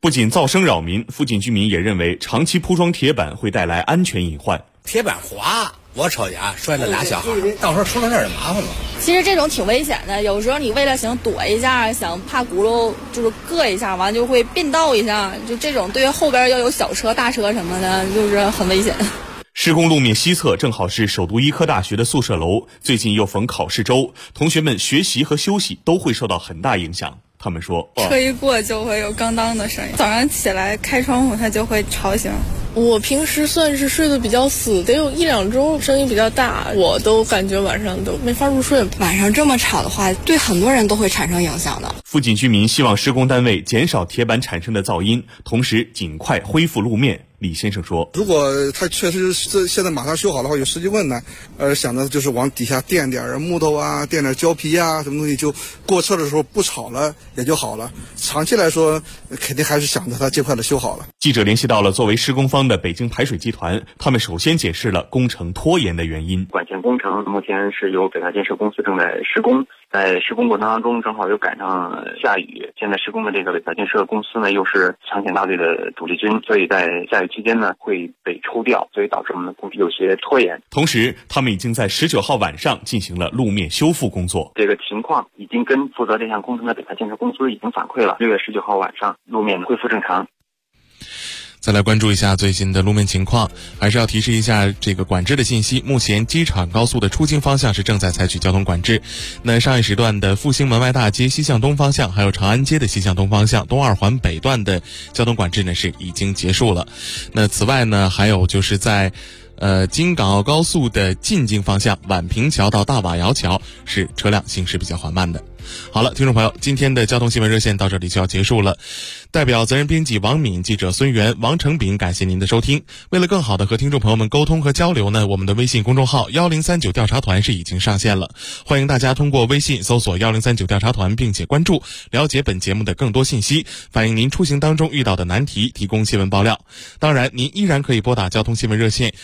不仅噪声扰民，附近居民也认为长期铺装铁板会带来安全隐患。 铁板滑，我瞅见摔了俩小孩，到时候出了事儿就麻烦了。 其实这种挺危险的，有时候你为了想躲一下，想怕轱辘就是硌一下，完就会并道一下，就这种对于后边要有小车、大车什么的，就是很危险。 施工路面西侧正好是首都医科大学的宿舍楼，最近又逢考试周，同学们学习和休息都会受到很大影响。他们说， 车一过就会有咣当的声音，早上起来开窗户它就会吵醒。 我平时算是睡得比较死，得有1-2周，声音比较大，我都感觉晚上都没法入睡。 晚上这么吵的话，对很多人都会产生影响的。 附近居民希望施工单位减少铁板产生的噪音，同时尽快恢复路面。李先生说， 如果他确实是现在马上修好的话，有实际困难，想的就是往底下垫点木头啊，垫点胶皮啊，什么东西，就过车的时候不吵了也就好了。长期来说，肯定还是想着它尽快的修好了。 记者联系到了作为施工方的北京排水集团，他们首先解释了工程拖延的原因。 管线工程目前是由北大建设公司正在施工，在施工过程当中正好又赶上下雨，现在施工的这个北大建设公司呢又是抢险大队的主力军，所以在下雨期间呢会被抽调，所以导致我们的工序有些拖延。 同时他们已经在19号晚上进行了路面修复工作， 这个情况已经跟负责这项工程的北大建设公司已经反馈了，6月19号晚上路面恢复正常。 再来关注一下最新的路面情况，还是要提示一下这个管制的信息。目前机场高速的出京方向是正在采取交通管制，那上一时段的复兴门外大街西向东方向，还有长安街的西向东方向，东二环北段的交通管制呢是已经结束了。那此外呢，还有就是在京港澳高速的进京方向，宛平桥到大瓦窑桥是车辆行驶比较缓慢的。好了，听众朋友，今天的交通新闻热线到这里就要结束了。代表责任编辑王敏、记者孙源、王成炳，感谢您的收听。为了更好的和听众朋友们沟通和交流呢，我们的微信公众号1039调查团是已经上线了，欢迎大家通过微信搜索1039调查团并且关注，了解本节目的更多信息，反映您出行当中遇到的难题，提供新闻爆料。当然，您依然可以拨打交通新闻热线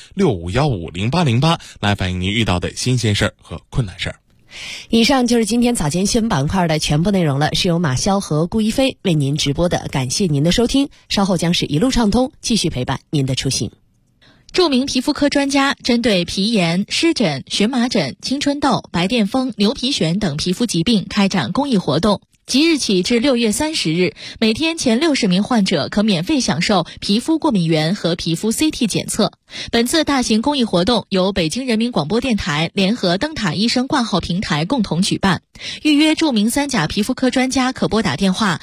65150808来反映您遇到的新鲜事儿和困难事儿。 以上就是今天早间新闻板块的全部内容了，是由马潇和顾一飞为您直播的，感谢您的收听，稍后将是一路畅通，继续陪伴您的出行。 著名皮肤科专家针对皮炎、湿疹、荨麻疹、青春痘、白癜风、牛皮癣等皮肤疾病开展公益活动，即日起至6月30日，每天前60名患者可免费享受皮肤过敏原和皮肤 CT 检测。本次大型公益活动由北京人民广播电台联合灯塔医生挂号平台共同举办。预约著名3甲皮肤科专家可拨打电话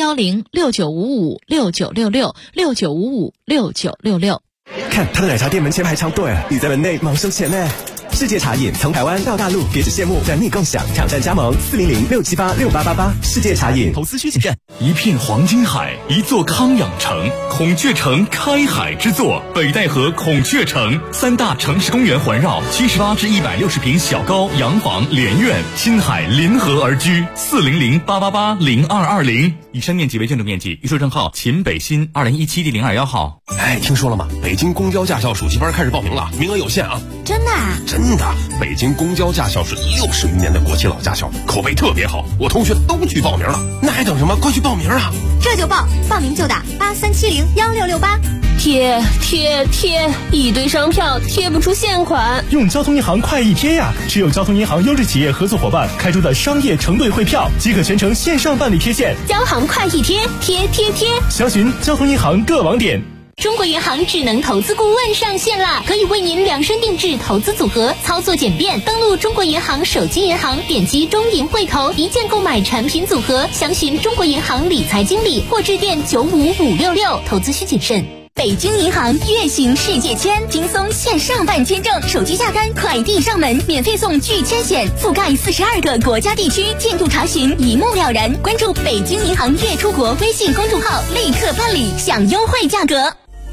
010-6955-6966 看他的奶茶店门前排长队，你在门内忙收钱呢。世界茶饮从台湾到大陆，别只羡慕，等你共享，挑战加盟400-678-6888。世界茶饮，投资需谨慎。 一片黄金海，一座康养城，孔雀城开海之作，北戴河孔雀城，3大城市公园环绕，78至160平小高洋房连院，亲海临河而居。400-888-0220。以上面积为建筑面积，预售证号秦北新2017第021号。 哎，听说了吗？北京公交驾校暑期班开始报名了，名额有限啊！ 真的啊？ 真的，北京公交驾校是60余年的国企老驾校，口碑特别好，我同学都去报名了。那还等什么？快去报名啊！ 这就报名就打83701668。 贴，一堆商票贴不出现款。 用交通银行快易贴呀！持有交通银行优质企业合作伙伴开出的商业承兑汇票，即可全程线上办理贴现。 交行快易贴，贴。 详询交通银行各网点。 中国银行智能投资顾问上线啦，可以为您量身定制投资组合，操作简便。登录中国银行手机银行，点击中银汇投，一键购买产品组合。详询中国银行理财经理或致电95566。投资需谨慎。 北京银行月行世界签，轻松线上办签证，手机下单，快递上门，免费送拒签险，覆盖42个国家地区，进度查询一目了然。关注北京银行月出国微信公众号，立刻办理，享优惠价格。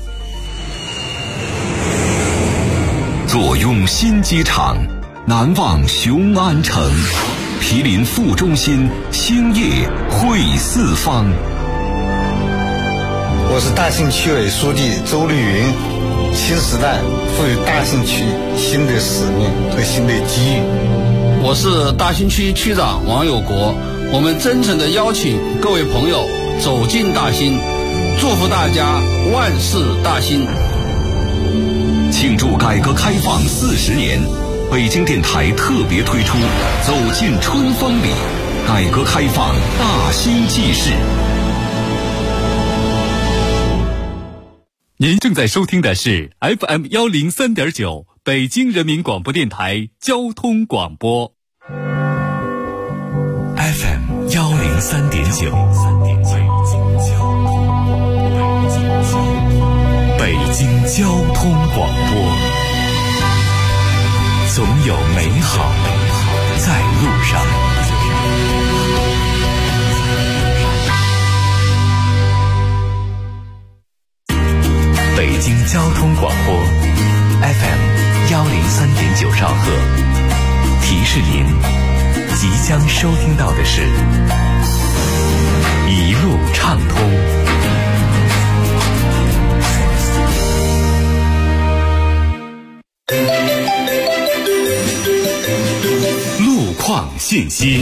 坐拥新机场，难忘雄安城，毗邻副中心，兴业汇四方。 我是大兴区委书记周绿云。新时代赋予大兴区新的使命和新的机遇。 我是大兴区区长王有国。我们真诚地邀请各位朋友走进大兴， 祝福大家万事大兴。 庆祝改革开放40年，北京电台特别推出走进春风里，改革开放大兴纪事。 您正在收听的是 FM 103.9北京人民广播电台交通广播。 FM 103.9，北京交通广播，总有美好在路上。北京交通广播 FM 103.9兆赫，提示您即将收听到的是一路畅通。路况信息。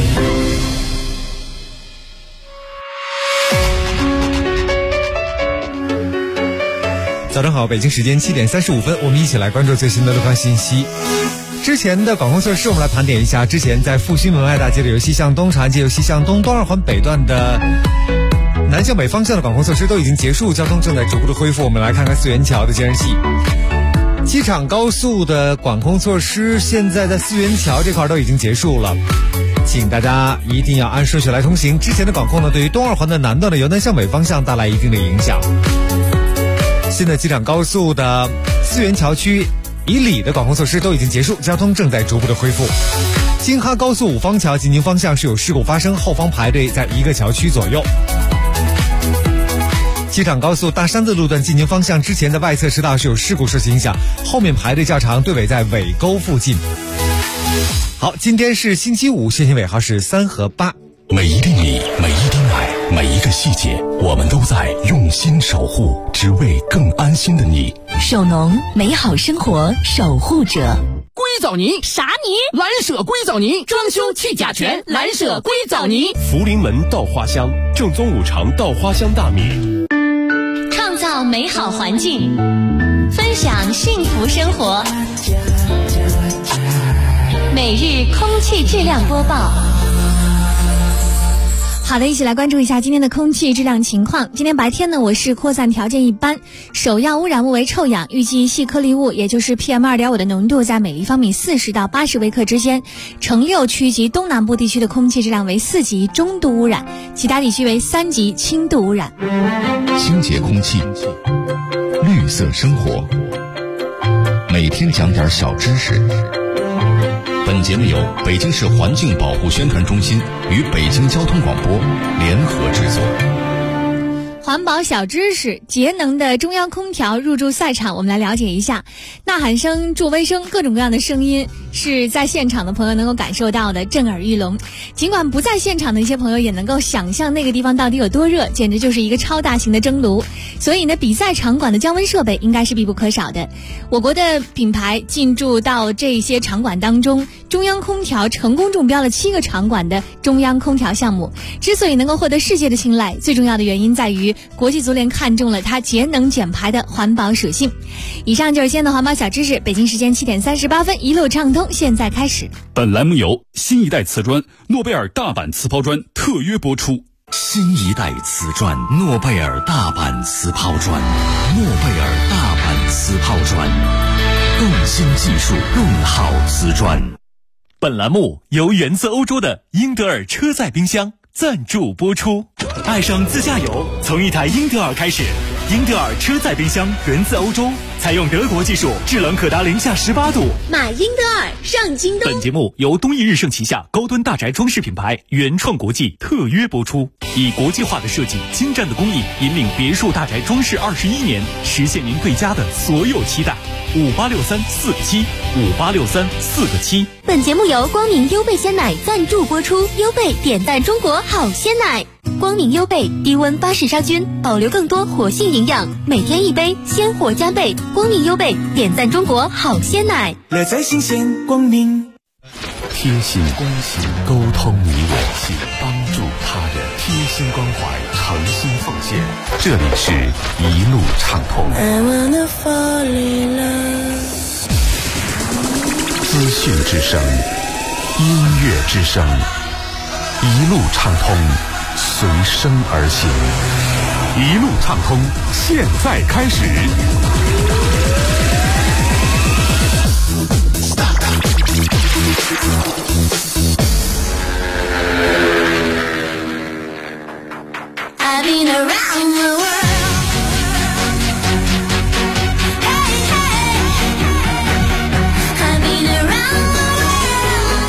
早上好，北京时间7点35分，我们一起来关注最新的路况信息。之前的管控措施我们来盘点一下。之前在复兴门外大街的由西向东、长安街由西向东、东二环北段的南向北方向的管控措施都已经结束，交通正在逐步的恢复。我们来看看四元桥的监视器。机场高速的管控措施现在在四元桥这块都已经结束了，请大家一定要按顺序来通行。之前的管控呢，对于东二环的南段的由南向北方向带来一定的影响。现在机场高速的四元桥区以里的管控措施都已经结束，交通正在逐步的恢复。京哈高速五方桥进京方向是有事故发生，后方排队在一个桥区左右。机场高速大山子路段进京方向之前的外侧车道是有事故受影响，后面排队较长，队尾在尾沟附近。好，今天是星期五，限行尾号是3和8。 每一粒米，每一滴奶，每一个细节，我们都在用心守护，只为更安心的你。 手农，美好生活守护者。 硅藻泥啥泥？蓝舍硅藻泥，装修去甲醛，蓝舍硅藻泥。 福临门稻花香，正宗五常稻花香大米。 创造美好环境，分享幸福生活。每日空气质量播报。 好的，一起来关注一下今天的空气质量情况。今天白天呢，我市扩散条件一般，首要污染物为臭氧，预计细颗粒物也就是 PM2.5 的浓度在每立方米40到80微克之间。城6区及东南部地区的空气质量为4级中度污染，其他地区为3级轻度污染。 清洁空气，绿色生活，每天讲点小知识。本节目由北京市环境保护宣传中心与北京交通广播联合制作。 环保小知识，节能的中央空调入驻赛场，我们来了解一下。呐喊声、助威声，各种各样的声音是在现场的朋友能够感受到的，震耳欲聋。尽管不在现场的一些朋友也能够想象那个地方到底有多热，简直就是一个超大型的蒸炉。所以呢，比赛场馆的降温设备应该是必不可少的。我国的品牌进驻到这些场馆当中，中央空调成功中标了7个场馆的中央空调项目。之所以能够获得世界的青睐，最重要的原因在于国际足联看中了它节能减排的环保属性。以上就是今天的环保小知识，北京时间7点38分，一路畅通，现在开始。 本栏目由新一代瓷砖诺贝尔大阪瓷抛砖特约播出。 新一代瓷砖诺贝尔大阪瓷抛砖，诺贝尔大阪瓷抛砖，更新技术，更好瓷砖。 本栏目由源自欧洲的英德尔车载冰箱赞助播出。爱上自驾游，从一台英德尔开始。英德尔车载冰箱源自欧洲，采用德国技术，制冷可达零下18度。 买英德尔上京东。 本节目由东易日盛旗下高端大宅装饰品牌原创国际特约播出，以国际化的设计、精湛的工艺，引领别墅大宅装饰21年，实现您对家的所有期待。586347，586347。 本节目由光明优贝鲜奶赞助播出，优贝点赞中国好鲜奶。光明优贝低温巴氏杀菌，保留更多活性营养，每天一杯，鲜活加倍。光明优贝点赞中国好鲜奶， 乐在新鲜光明。 贴心关心，沟通你我，帮助他人。 贴心关怀，诚心奉献。这里是一路畅通。资讯之声，音乐之声，一路畅通，随声而行。一路畅通，现在开始。 I've been around the world. Hey, hey. I've been around the world.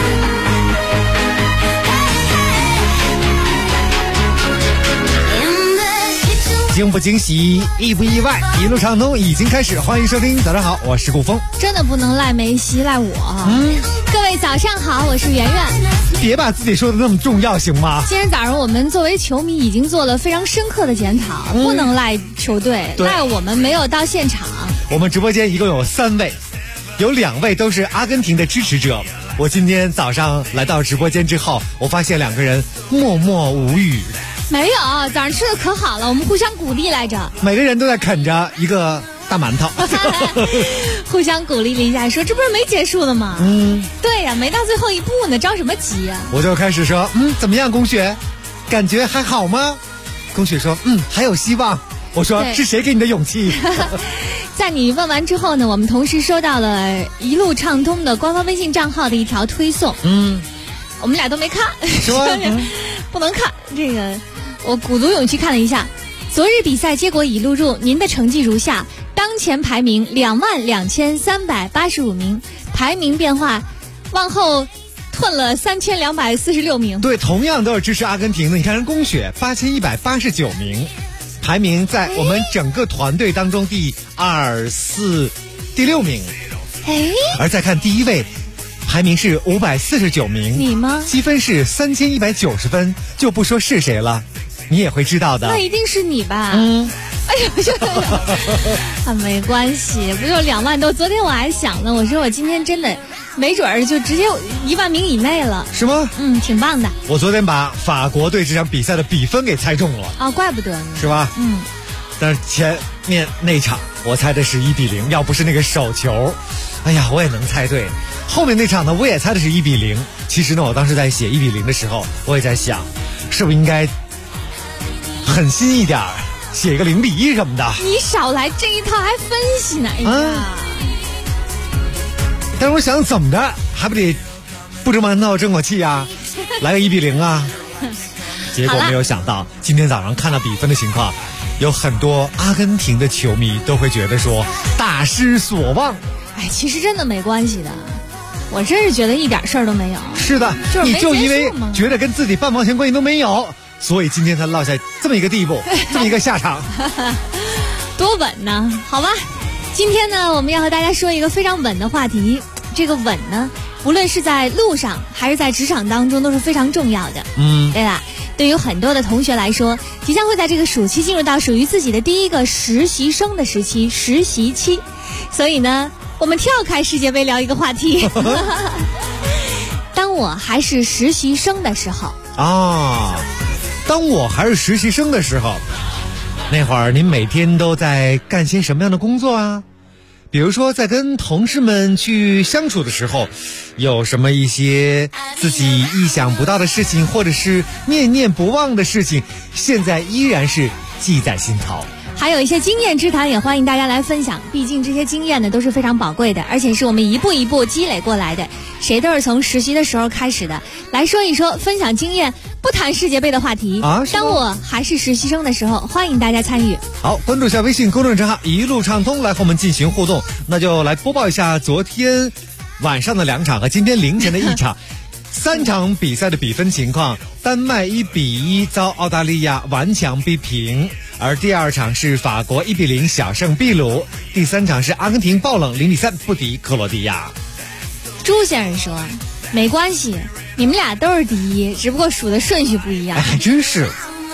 Hey, hey. In the kitchen. 惊不惊喜，意不意外？一路畅通已经开始，欢迎收听。早上好，我是顾峰。 真的不能赖梅西，赖我。各位早上好，我是圆圆。 别把自己说的那么重要，行吗？ 今天早上我们作为球迷已经做了非常深刻的检讨，不能赖球队，赖我们没有到现场。 我们直播间一共有3位，有2位都是阿根廷的支持者。我今天早上来到直播间之后，我发现2个人默默无语。 没有，早上吃的可好了，我们互相鼓励来着。 每个人都在啃着一个大馒头， 互相鼓励了一下，说这不是没结束的吗？对呀，没到最后一步呢，着什么急呀？ 我就开始说，怎么样，龚雪，感觉还好吗？龚雪说，还有希望。我说，是谁给你的勇气？ 在你问完之后呢，我们同时收到了一路畅通的官方微信账号的一条推送。我们俩都没看， 说不能看这个。我鼓足勇气看了一下，昨日比赛结果已录入，您的成绩如下：当前排名22385名，排名变化，往后退了3246名。 对，同样都是支持阿根廷的。你看人龚雪8189名，排名在我们整个团队当中第2、4、第6名。而再看第一位，排名是549名， 你吗？ 积分是3190分，就不说是谁了，你也会知道的。 那一定是你吧？哎呦，没关系，不就2万多？昨天我还想呢，我说我今天真的没准儿就直接1万名以内了。 是吗？ 挺棒的。 我昨天把法国队这场比赛的比分给猜中了。 啊，怪不得呢。 是吧？但是前面那场我猜的是1-0，要不是那个手球，哎呀，我也能猜对。后面那场呢，我也猜的是1-0。其实呢，我当时在写1-0的时候，我也在想，是不是应该狠心一点，写一个0-1什么的。 你少来这一套，还分析呢？哎呀！ 但是我想怎么着，还不得不蒸馒头争口气啊，来个1-0啊！结果没有想到，今天早上看到比分的情况，有很多阿根廷的球迷都会觉得说大失所望。 其实真的没关系的，我真是觉得一点事儿都没有。 是的，你就因为觉得跟自己半毛钱关系都没有，所以今天他落下这么一个地步，这么一个下场， 多稳呢？好吧，今天呢，我们要和大家说一个非常稳的话题。这个稳呢，无论是在路上还是在职场当中都是非常重要的。对吧？对于很多的同学来说，即将会在这个暑期进入到属于自己的第一个实习生的时期，实习期。所以呢，我们跳开世界杯聊一个话题。当我还是实习生的时候当我还是实习生的时候，那会儿您每天都在干些什么样的工作啊？比如说在跟同事们去相处的时候，有什么一些自己意想不到的事情，或者是念念不忘的事情，现在依然是记在心头。 还有一些经验之谈也欢迎大家来分享，毕竟这些经验呢都是非常宝贵的，而且是我们一步一步积累过来的，谁都是从实习的时候开始的。来说一说，分享经验，不谈世界杯的话题当我还是实习生的时候，欢迎大家参与。 好，关注一下微信公众账号一路畅通，来和我们进行互动。那就来播报一下昨天晚上的2场和今天凌晨的1场3场比赛的比分情况。丹麦1-1遭澳大利亚顽强逼平，而第2场是法国1-0小胜秘鲁，第3场是阿根廷爆冷0-3不敌克罗地亚。 朱先生说，没关系，你们俩都是第一，只不过数的顺序不一样。 还真是。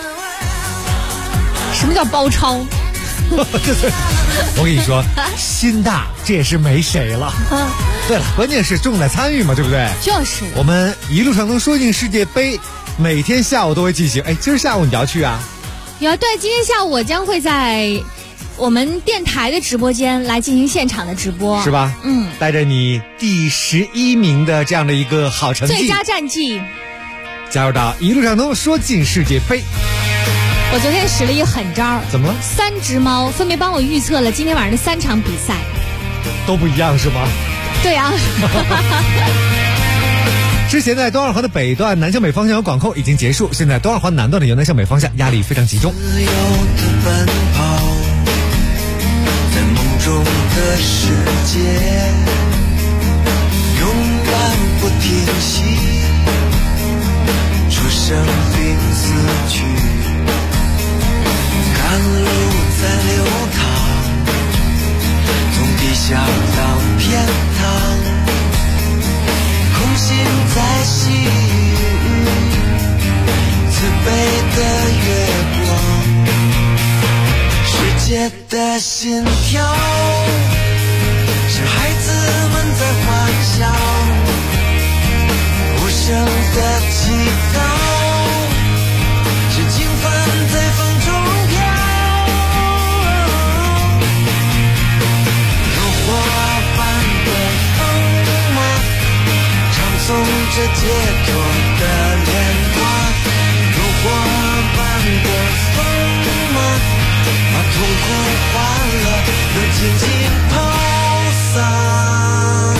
什么叫包抄？ 我跟你说，心大这也是没谁了。对了，关键是重在参与嘛，对不对？ 就是。 我们一路上能说进世界杯， 每天下午都会进行。今儿下午你要去啊？ 对，今天下午我将会在我们电台的直播间来进行现场的直播， 是吧？带着你第11名的这样的一个好成绩， 最佳战绩， 加入到一路上通说进世界杯。 我昨天使了一个狠招， 怎么了 ？3只猫分别帮我预测了今天晚上的3场比赛， 都不一样是吗？ 对啊。 之前在东二环的北段南向北方向有管控已经结束，现在东二环南段的由南向北方向压力非常集中。 自由的奔跑，在梦中的世界，勇敢不停息，出生并死去，甘露在流淌，从地下到天堂，空心在细雨，慈悲的月光，世界的心跳，是孩子们在欢笑，无声的祈祷，是经幡在风中飘，如火般的风吗？唱诵着解脱的莲花，如火般的风吗？把痛苦欢乐都尽情抛洒。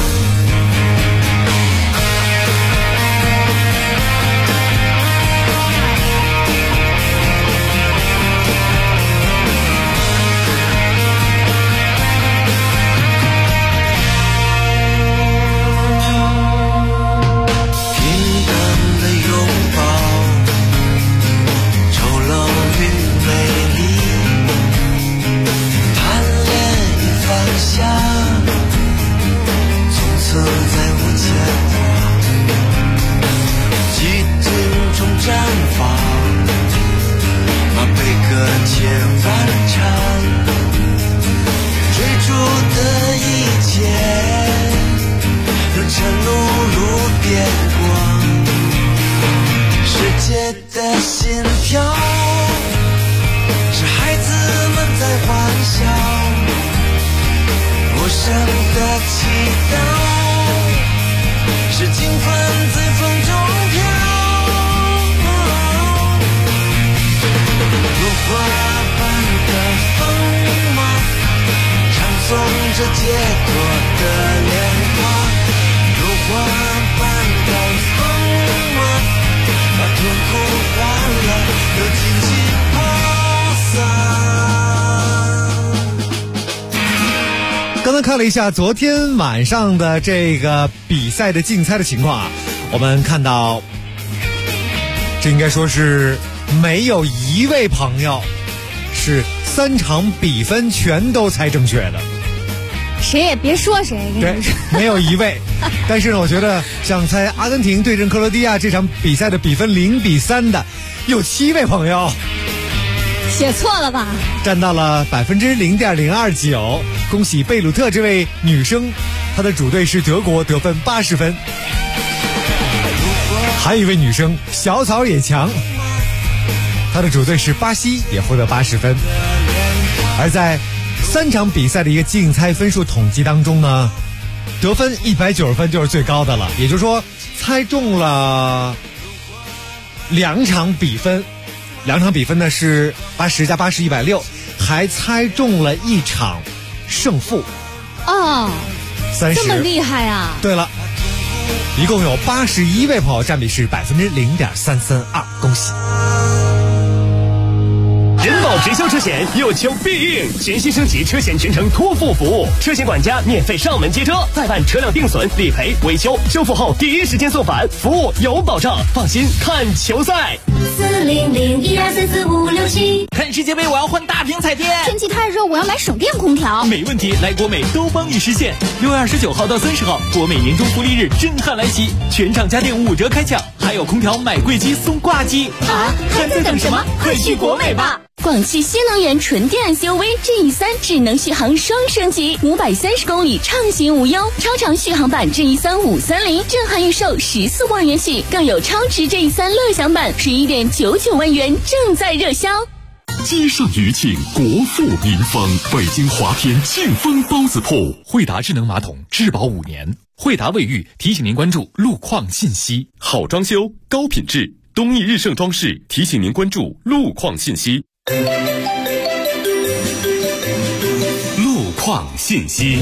刚才看了一下昨天晚上的这个比赛的竞猜的情况啊，我们看到这应该说是没有一位朋友是3场比分全都猜正确的， 谁也别说谁， 对，没有一位。但是呢，我觉得想猜阿根廷对阵克罗地亚这场比赛的比分0-3的有7位朋友。 写错了吧？ 占到了0.029%，恭喜贝鲁特这位女生，她的主队是德国，得分80分。还有一位女生小草也强，她的主队是巴西，也获得80分。而在3场比赛的一个竞猜分数统计当中呢，得分190分就是最高的了，也就是说猜中了2场比分。2场比分呢是80加80 160，还猜中了1场胜负。 哦，30，这么厉害啊！ 对了，一共有81位朋友，占比是0.332%，恭喜！ 人保直销车险有求必应，全新升级车险全程托付服务，车险管家免费上门接车，再办车辆定损、理赔、维修，修复后第一时间送返，服务有保障，放心看球赛。 400-1234-5567。 看世界杯我要换大屏彩电， 天气太热我要买省电空调。 没问题，来国美都帮你实现。6月29号到30号，国美年终福利日震撼来袭，全场家电5折开抢，还有空调买贵机送挂机啊！还在等什么？快去国美吧！ 广汽新能源纯电 SUV GE3 智能续航双升级，530公里畅行无忧，超长续航版 GE3 530震撼预售14万元起，更有超值 GE3 乐享版11.99万元正在热销。 街上余庆，国富民丰，北京华天庆丰包子铺。 惠达智能马桶质保5年。惠达卫浴提醒您关注路况信息。 好装修，高品质，东义日盛装饰提醒您关注路况信息。 路况信息。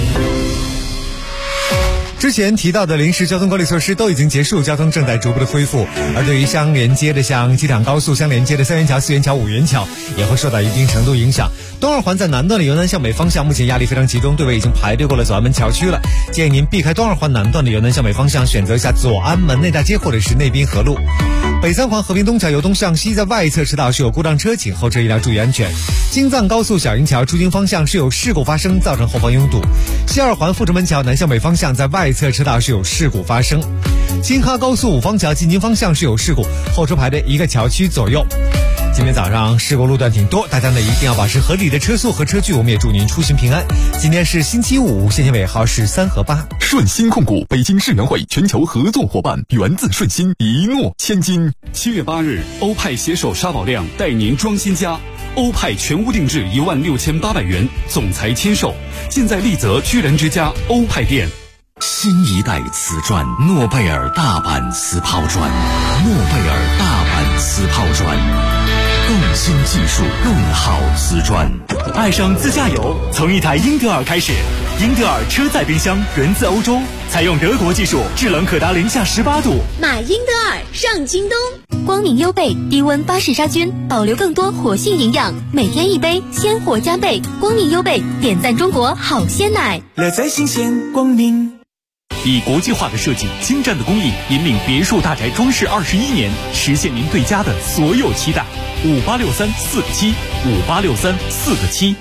之前提到的临时交通管理措施都已经结束，交通正在逐步的恢复。而对于相连接的像机场高速相连接的3元桥、4元桥、5元桥也会受到一定程度影响。东二环在南段的由南向北方向目前压力非常集中，队尾已经排队过了左安门桥区了，建议您避开东二环南段的由南向北方向，选择一下左安门内大街或者是内滨河路。北三环和平东桥由东向西在外侧车道是有故障车，请后车一定要注意安全。京藏高速小营桥出京方向是有事故发生，造成后方拥堵。西二环阜成门桥南向北方向在外侧车道是有事故发生。京哈高速五方桥进京方向是有事故，后车排队1个桥区左右。今天早上事故路段挺多，大家呢一定要保持合理的车速和车距，我们也祝您出行平安。今天是星期五，限行尾号是3和8。 顺鑫控股北京世园会全球合作伙伴，源自顺鑫，一诺千金。 7月8日，欧派携手沙宝亮带您装新家，欧派全屋定制16800元，总裁签售，尽在丽泽居然之家欧派店。 新一代瓷砖，诺贝尔大阪瓷抛砖，诺贝尔大阪瓷抛砖，更新技术，更好瓷砖。 爱上自驾游，从一台英德尔开始。英德尔车载冰箱源自欧洲，采用德国技术，制冷可达零下18度。 买英德尔上京东。光明优贝低温巴氏杀菌，保留更多活性营养，每天1杯，鲜活加倍。光明优贝点赞中国好鲜奶， 乐在新鲜光明。以国际化的设计、精湛的工艺，引领别墅大宅装饰21年，实现您对家的所有期待。5863-4个7，5863-4个7。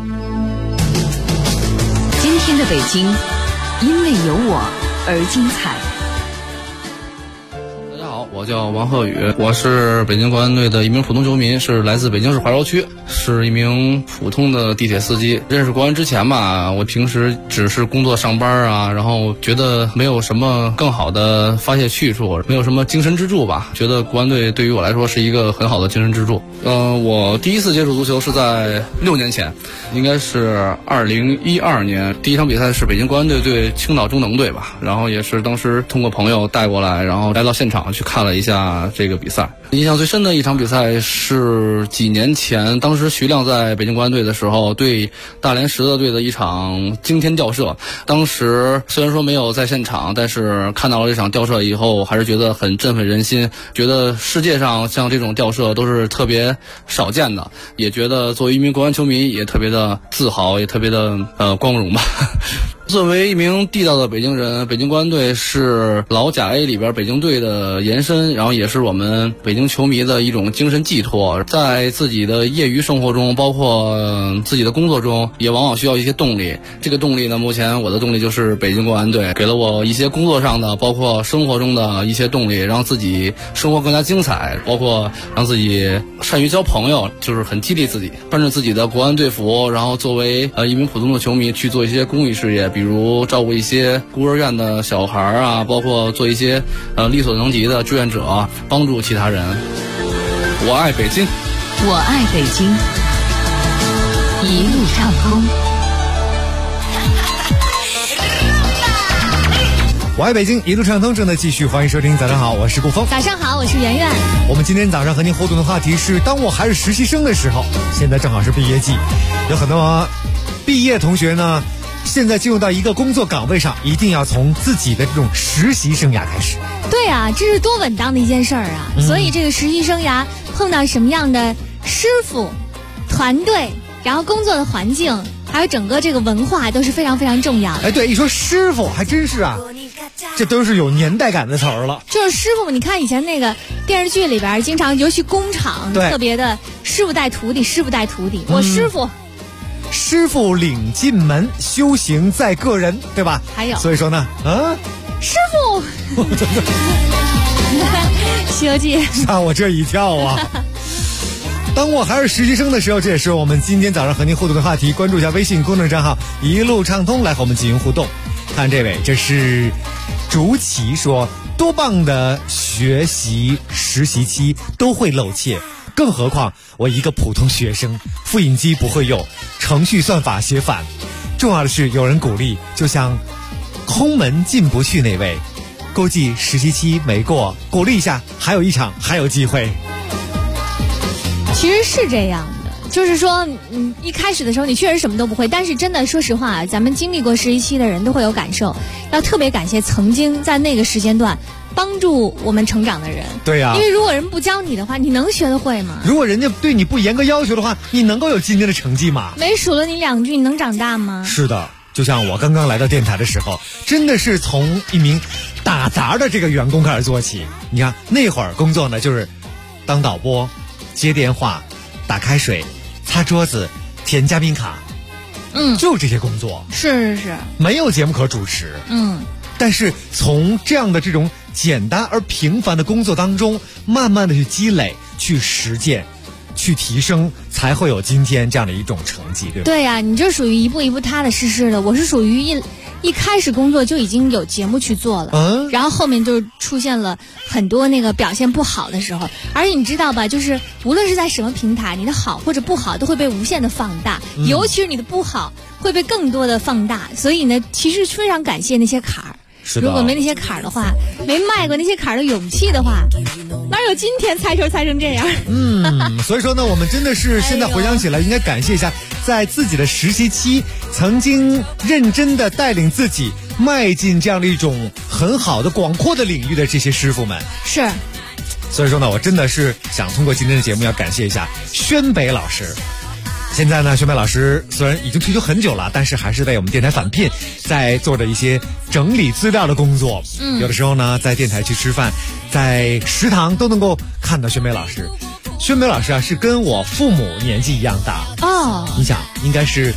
今天的北京，因为有我而精彩。 我叫王鹤宇，我是北京国安队的一名普通球迷，是来自北京市怀柔区，是一名普通的地铁司机。认识国安之前吧，我平时只是工作上班啊，然后觉得没有什么更好的发泄去处，没有什么精神支柱吧，觉得国安队对于我来说是一个很好的精神支柱。我第一次接触足球是在6年前，应该是2012年，第一场比赛是北京国安队对青岛中能队吧，然后也是当时通过朋友带过来，然后来到现场去看了一下这个比赛。印象最深的一场比赛是几年前，当时徐亮在北京国安队的时候对大连实德队的一场惊天吊射。当时虽然说没有在现场，但是看到了这场吊射以后，还是觉得很振奋人心，觉得世界上像这种吊射都是特别少见的，也觉得作为一名国安球迷也特别的自豪，也特别的光荣吧。作为一名地道的北京人，北京国安队是老甲 A 里边北京队的延伸，然后也是我们北京球迷的一种精神寄托。在自己的业余生活中，包括自己的工作中，也往往需要一些动力。这个动力呢，目前我的动力就是北京国安队，给了我一些工作上的，包括生活中的一些动力，让自己生活更加精彩，包括让自己善于交朋友，就是很激励自己，穿着自己的国安队服，然后作为一名普通的球迷去做一些公益事业，比如照顾一些孤儿院的小孩啊，包括做一些力所能及的志愿者，帮助其他人。我爱北京， 我爱北京，一路畅通。 我爱北京，一路畅通正在继续，欢迎收听。早上好，我是顾峰。 早上好，我是圆圆。 我们今天早上和您互动的话题是：当我还是实习生的时候。现在正好是毕业季，有很多毕业同学呢，现在进入到一个工作岗位上，一定要从自己的这种实习生涯开始。 对啊，这是多稳当的一件事儿啊！所以这个实习生涯碰到什么样的师傅、团队，然后工作的环境，还有整个这个文化都是非常非常重要的。 哎，对，一说师傅还真是啊，这都是有年代感的词儿了。 就是师傅，你看以前那个电视剧里边，经常尤其工厂特别的师傅带徒弟，师傅带徒弟。我师傅。 师傅领进门，修行在个人，对吧？ 还有， 所以说呢， 师傅，西游记吓我这一跳啊！ 当我还是实习生的时候，这也是我们今天早上和您互动的话题。关注一下微信公众账号一路畅通，来和我们进行互动。看这位，这是竹琪说，多棒的学习实习期都会露怯，更何况我一个普通学生，复印机不会用，程序算法写反，重要的是有人鼓励，就像空门进不去那位，估计实习期没过，鼓励一下，还有一场，还有机会。 其实是这样的，就是说，一开始的时候你确实什么都不会，但是真的说实话啊，咱们经历过实习期的人都会有感受，要特别感谢曾经在那个时间段帮助我们成长的人。 对呀， 因为如果人不教你的话，你能学得会吗？ 如果人家对你不严格要求的话，你能够有今天的成绩吗？ 没数了你2句，你能长大吗？ 是的，就像我刚刚来到电台的时候，真的是从一名打杂的这个员工开始做起。你看那会儿工作呢，就是当导播、接电话、打开水、擦桌子、填嘉宾卡，就这些工作。 是， 没有节目可主持。但是从这样的这种简单而平凡的工作当中，慢慢的去积累、去实践、去提升，才会有今天这样的一种成绩，对吧？ 对呀，你就属于一步一步踏踏实实的，我是属于一开始工作就已经有节目去做了，然后后面就出现了很多那个表现不好的时候，而且你知道吧，就是无论是在什么平台，你的好或者不好都会被无限的放大，尤其是你的不好会被更多的放大，所以呢，其实非常感谢那些坎儿。如果没那些坎儿的话，没迈过那些坎儿的勇气的话，哪有今天猜成这样？ 所以说呢，我们真的是现在回想起来，应该感谢一下在自己的实习期曾经认真的带领自己迈进这样的一种很好的广阔的领域的这些师傅们。 是， 所以说呢，我真的是想通过今天的节目要感谢一下宣北老师。现在呢，宣北老师虽然已经退休很久了，但是还是为我们电台返聘，在做着一些整理资料的工作。有的时候呢，在电台去吃饭，在食堂都能够看到宣北老师。宣北老师啊，是跟我父母年纪一样大哦， 你想应该是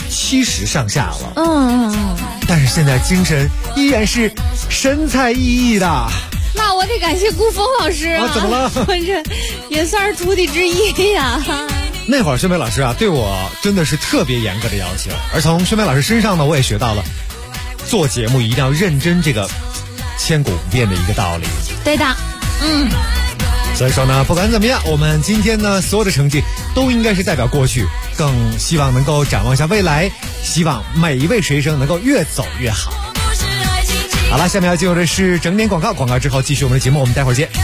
70上下了。但是现在精神依然是神采奕奕的。 那我得感谢顾峰老师啊！怎么了？ 我这也算是徒弟之一呀。 那会儿宣北老师啊，对我真的是特别严格的要求，而从宣北老师身上呢，我也学到了做节目一定要认真这个千古不变的一个道理。 对的， 所以说呢，不管怎么样，我们今天呢所有的成绩都应该是代表过去，更希望能够展望一下未来，希望每一位实习生能够越走越好。好了，下面要进入的是整点广告，广告之后继续我们的节目，我们待会儿见。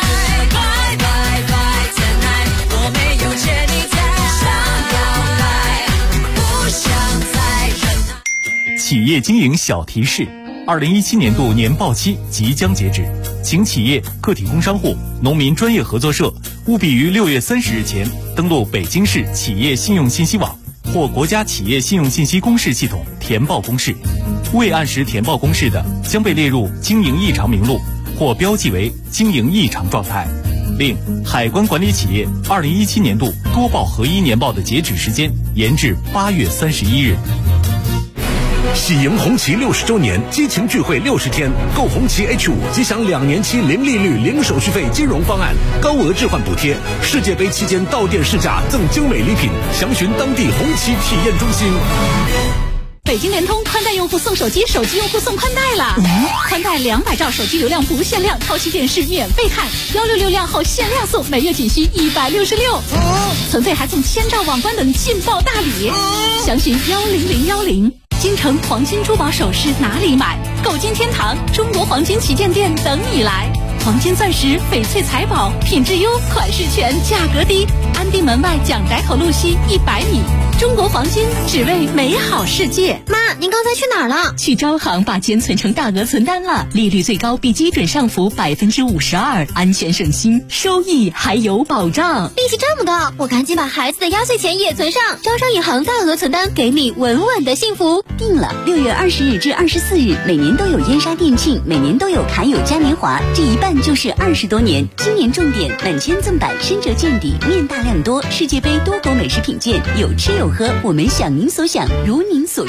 企业经营小提示：2017年度年报期即将截止，请企业、个体工商户、农民专业合作社务必于6月30日前登录北京市企业信用信息网或国家企业信用信息公示系统填报公示。未按时填报公示的，将被列入经营异常名录或标记为经营异常状态。另，海关管理企业2017年度多报合一年报的截止时间延至8月31日。 喜迎红旗60周年激情聚会60天，购红旗 H5 即享2年期零利率、零手续费金融方案，高额置换补贴，世界杯期间到店试驾赠精美礼品，详询当地红旗体验中心。 北京联通宽带用户送手机，手机用户送宽带了。宽带200兆手机流量不限量，超级电视免费看，166量后限量送，每月仅需166。存费还送1000兆网关等劲爆大礼，详询10010。京城黄金珠宝首饰哪里买？购金天堂中国黄金旗舰店等你来。黄金钻石、翡翠财宝，品质优，款式全，价格低。安定门外蒋宅口路西100米。中国黄金，只为美好世界。 妈，您刚才去哪儿了？ 去招行把钱存成大额存单了，利率最高，比基准上浮52%，安全省心，收益还有保障。 利息这么高，我赶紧把孩子的压岁钱也存上。招商银行大额存单，给你稳稳的幸福。 定了，6月20日至24日，每年都有燕莎店庆，每年都有侃有嘉年华，这一办就是20多年。今年重点满千赠百，深折见底，面大量多，世界杯多国美食品鉴，有吃有喝，我们想您所想，如您所愿。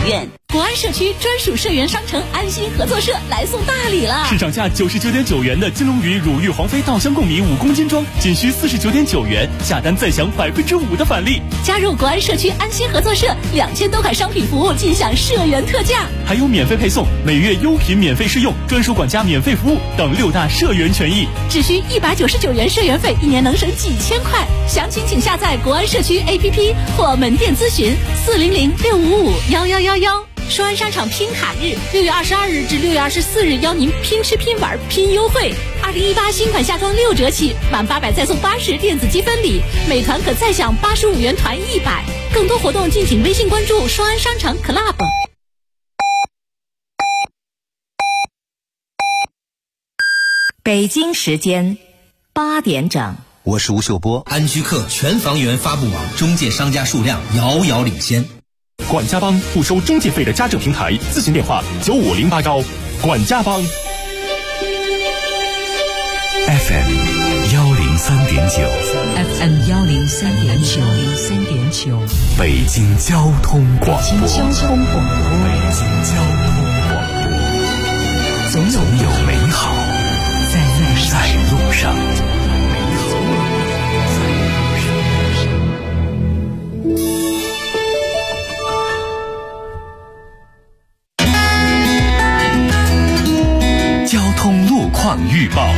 国安社区专属社员商城安心合作社来送大礼了！ 市场价99.9元的金龙鱼乳育黄飞稻香贡米5公斤装，仅需49.9元，下单再享5%的返利。 加入国安社区安心合作社，2000多款商品服务尽享社员特价， 还有免费配送、每月优品免费试用、专属管家免费服务等6大社员权益。 只需199元社员费，1年能省几千块。详情请下载国安社区 APP 或门店咨询400-655-1111。双安商场拼卡日，6月22日至6月24日，邀您拼吃拼玩拼优惠。2018新款夏装6折起，满800再送80电子积分礼，美团可再享85元团100。更多活动敬请微信关注双安商场 Club。 北京时间8点整， 我是吴秀波。 安居客全房源发布网中介商家数量遥遥领先。 管家帮不收中介费的家政平台，咨询电话95081。管家帮 FM 103.9 北京交通广播，总有美好在路上。交通路况预报。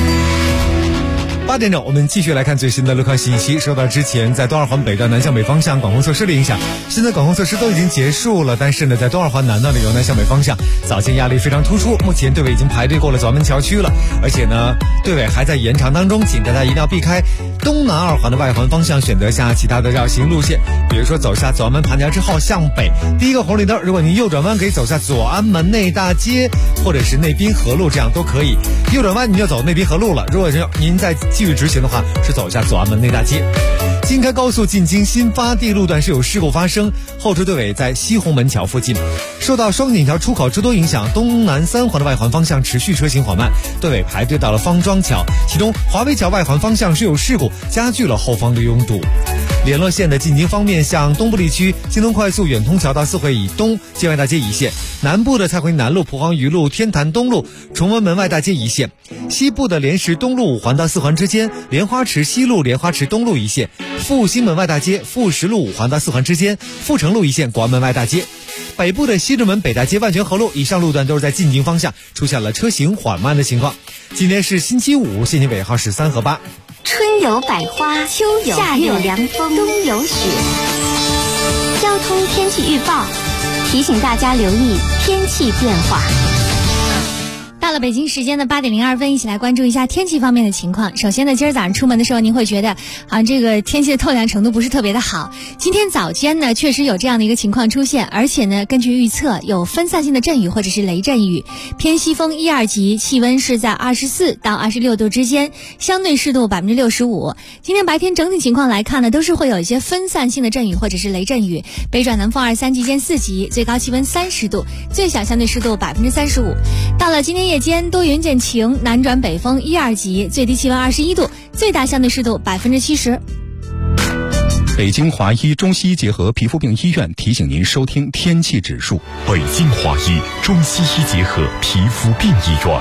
8点整，我们继续来看最新的路况信息。受到之前在东二环北段南向北方向管控措施的影响，现在管控措施都已经结束了，但是呢，在东二环南段的由南向北方向早间压力非常突出，目前队尾已经排队过了左安门桥区了，而且呢，队尾还在延长当中，请大家一定要避开东南二环的外环方向，选择下其他的绕行路线，比如说走下左安门盘桥之后向北，第一个红绿灯，如果您右转弯可以走下左安门内大街或者是内滨河路，这样都可以。右转弯你就走内滨河路了，如果您在继续直行的话，是走下左安门内大街。京开高速进京新发地路段是有事故发生，后车队尾在西红门桥附近。受到双井桥出口之多影响，东南3环的外环方向持续车行缓慢，队尾排队到了方庄桥，其中华威桥外环方向是有事故，加剧了后方的拥堵。联络线的进京方面，向东部地区京东快速远通桥到四惠以东建外大街一线，南部的蔡回南路、蒲黄榆路、天坛东路、崇文门外大街一线，西部的莲石东路5环到4环之间，莲花池西路、莲花池东路一线，复兴门外大街、富石路5环到4环之间，富城路一线、广安门外大街。北部的西直门北大街、万泉河路以上路段都是在进京方向出现了车行缓慢的情况。今天是星期五，限行尾号是3和8。 春有百花，秋有夏有凉风，冬有雪。交通天气预报提醒大家留意天气变化。 到了北京时间的8点02分，一起来关注一下天气方面的情况。首先呢，今儿早上出门的时候，您会觉得这个天气的透亮程度不是特别的好。今天早间呢，确实有这样的一个情况出现，而且呢，根据预测有分散性的阵雨或者是雷阵雨，偏西风1、2级，气温是在24到26度之间，相对湿度65%。今天白天整体情况来看呢，都是会有一些分散性的阵雨或者是雷阵雨，北转南风2、3级见4级，最高气温30度，最小相对湿度35%。到了今天夜间多云见晴，南转北风1、2级，最低气温21度，最大相对湿度70%。 北京华医中西医结合皮肤病医院提醒您收听天气指数。 北京华医中西医结合皮肤病医院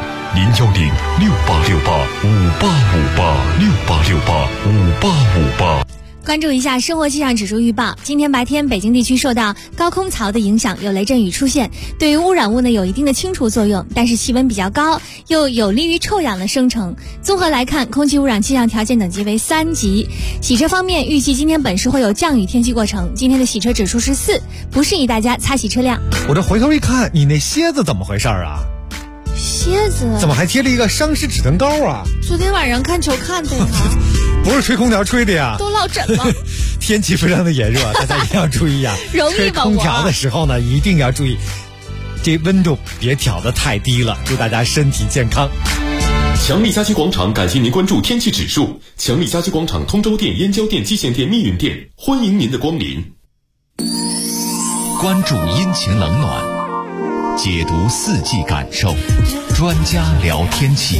，0106868586868685858。 关注一下生活气象指数预报。今天白天北京地区受到高空槽的影响，有雷阵雨出现，对于污染物呢有一定的清除作用，但是气温比较高，又有利于臭氧的生成。综合来看，空气污染气象条件等级为3级。洗车方面，预计今天本市会有降雨天气过程，今天的洗车指数是4，不适宜大家擦洗车辆。 我这回头一看，你那蝎子怎么回事啊？ 蝎子怎么还贴了一个伤湿止疼膏啊？ 昨天晚上看球看的呀。 不是吹空调吹的呀， 都落枕了。 天气非常的炎热，大家一定要注意啊！吹空调的时候呢，一定要注意，这温度别调得太低了。祝大家身体健康。 强力家居广场感谢您关注天气指数。强力家居广场通州店、燕郊店、蓟县店、密云店，欢迎您的光临。 关注阴晴冷暖，解读四季感受，专家聊天气。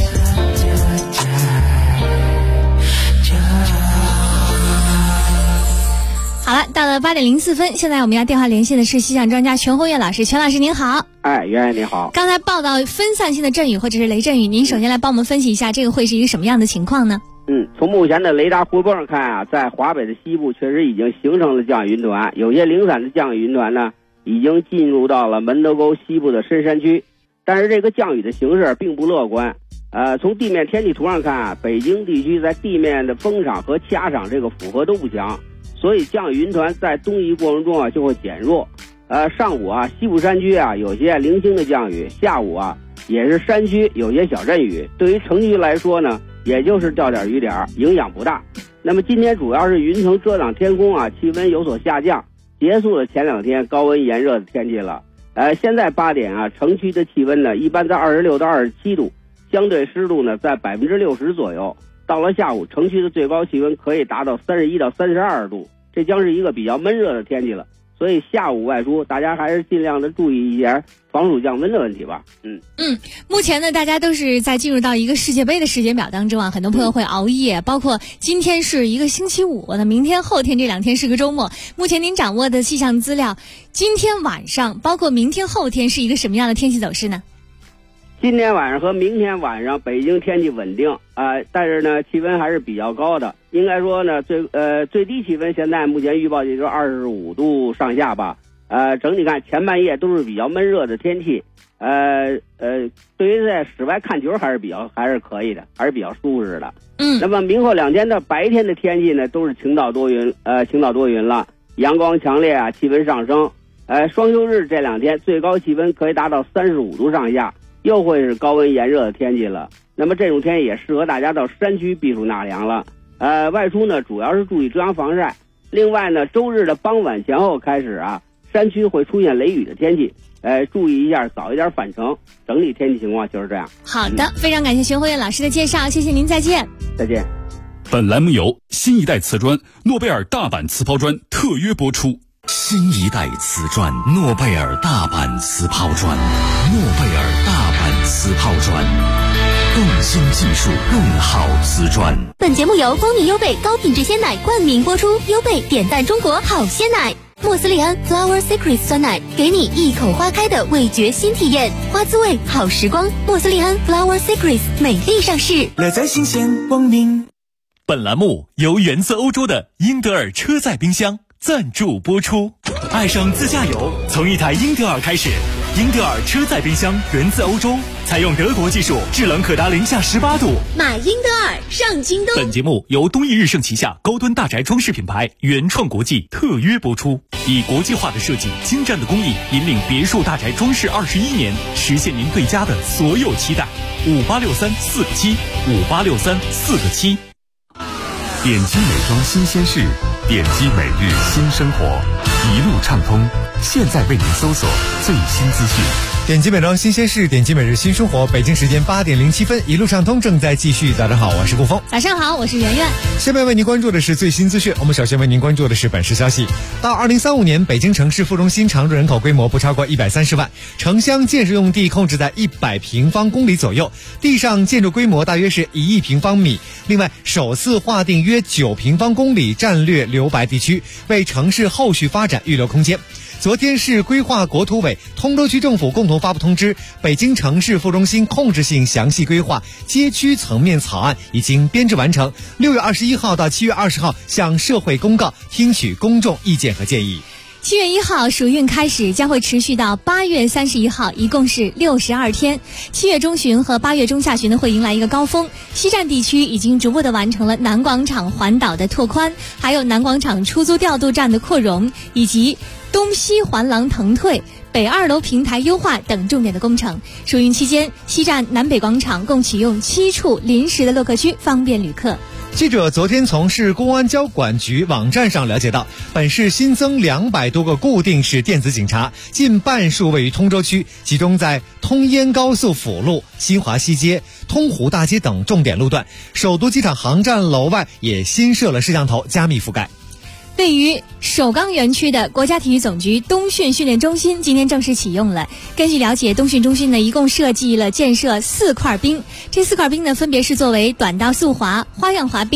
好了，到了8点04分，现在我们要电话连线的是气象专家全红月老师。全老师您好。 哎，圆圆你好。 刚才报道分散性的阵雨或者是雷阵雨，您首先来帮我们分析一下这个会是一个什么样的情况呢？ 从目前的雷达回波上看啊，在华北的西部确实已经形成了降雨云团，有些零散的降雨云团呢已经进入到了门头沟西部的深山区，但是这个降雨的形势并不乐观。从地面天气图上看啊，北京地区在地面的风场和气压场这个负荷都不强，所以降雨云团在东移过程中啊就会减弱。上午啊，西部山区啊有些零星的降雨，下午啊也是山区有些小阵雨。对于城区来说呢，也就是掉点雨点，影响不大。那么今天主要是云层遮挡天空啊，气温有所下降，结束了前2天高温炎热的天气了。现在8点啊，城区的气温呢一般在26到27度，相对湿度呢在60%左右。到了下午，城区的最高气温可以达到31到32度，这将是一个比较闷热的天气了。所以下午外出，大家还是尽量的注意一下防暑降温的问题吧。 目前呢，大家都是在进入到一个世界杯的时间表当中啊，很多朋友会熬夜，包括今天是一个星期五，那明天后天这2天是个周末。目前您掌握的气象资料，今天晚上包括明天后天是一个什么样的天气走势呢？ 今天晚上和明天晚上北京天气稳定但是呢气温还是比较高的，应该说呢最低气温现在目前预报也就25度上下吧。整体看前半夜都是比较闷热的天气。对于在室外看球还是可以的，还是比较舒适的。那么明后2天的白天的天气呢都是晴到多云了，阳光强烈啊，气温上升。双休日这2天最高气温可以达到35度上下，又会是高温炎热的天气了。那么这种天气也适合大家到山区避暑纳凉了。外出呢主要是注意遮阳防晒。另外呢，周日的傍晚前后开始啊，山区会出现雷雨的天气，注意一下，早一点返程。整体天气情况就是这样。 好的，非常感谢玄辉老师的介绍，谢谢您，再见。 再见。 本栏目由新一代瓷砖诺贝尔大阪瓷抛砖特约播出。 新一代瓷砖，诺贝尔大阪瓷抛砖，诺贝尔大阪瓷抛砖，更新技术，更好瓷砖。 本节目由光明优贝高品质鲜奶冠名播出，优贝点赞中国好鲜奶。莫斯利安 Flower Secrets 酸奶，给你一口花开的味觉新体验，花滋味好时光。莫斯利安 Flower Secrets 美丽上市， 乐在新鲜光明。 本栏目由源自欧洲的英德尔车载冰箱赞助播出。爱上自驾游，从一台英德尔开始。英德尔车载冰箱源自欧洲，采用德国技术，制冷可达-18度。 买英德尔上京东。 本节目由东益日盛旗下高端大宅装饰品牌原创国际特约播出，以国际化的设计、精湛的工艺，引领别墅大宅装饰21年，实现您对家的所有期待。5863-4个7，5863-4个7。 点击美妆新鲜事，点击每日新生活，一路畅通。现在为您搜索最新资讯。 点击美妆新鲜事，点击每日新生活。北京时间8点07分，一路畅通正在继续。早上好，我是顾峰。 早上好，我是圆圆。 下面为您关注的是最新资讯。我们首先为您关注的是本市消息。到2035年，北京城市副中心常住人口规模不超过130万，城乡建设用地控制在100平方公里左右，地上建筑规模大约是1亿平方米。另外，首次划定约9平方公里战略留白地区，为城市后续发展预留空间。昨天市规划国土委、通州区政府共同发布通知，北京城市副中心控制性详细规划街区层面草案已经编制完成，6月21号到7月20号向社会公告，听取公众意见和建议。 7月1号暑运开始，将会持续到8月31号，一共是62天。7月中旬和8月中下旬呢，会迎来一个高峰。西站地区已经逐步的完成了南广场环岛的拓宽，还有南广场出租调度站的扩容，以及东西环廊腾退、北2楼平台优化等重点的工程。暑运期间，西站南北广场共启用7处临时的乐客区，方便旅客。 记者昨天从市公安交管局网站上了解到，本市新增200多个固定式电子警察，近半数位于通州区，集中在通燕高速辅路、新华西街、通湖大街等重点路段。首都机场航站楼外也新设了摄像头，加密覆盖。 位于首钢园区的国家体育总局冬训训练中心今天正式启用了。根据了解，冬训中心呢一共设计了建设4块冰，这4块冰呢分别是作为短道速滑、花样滑冰、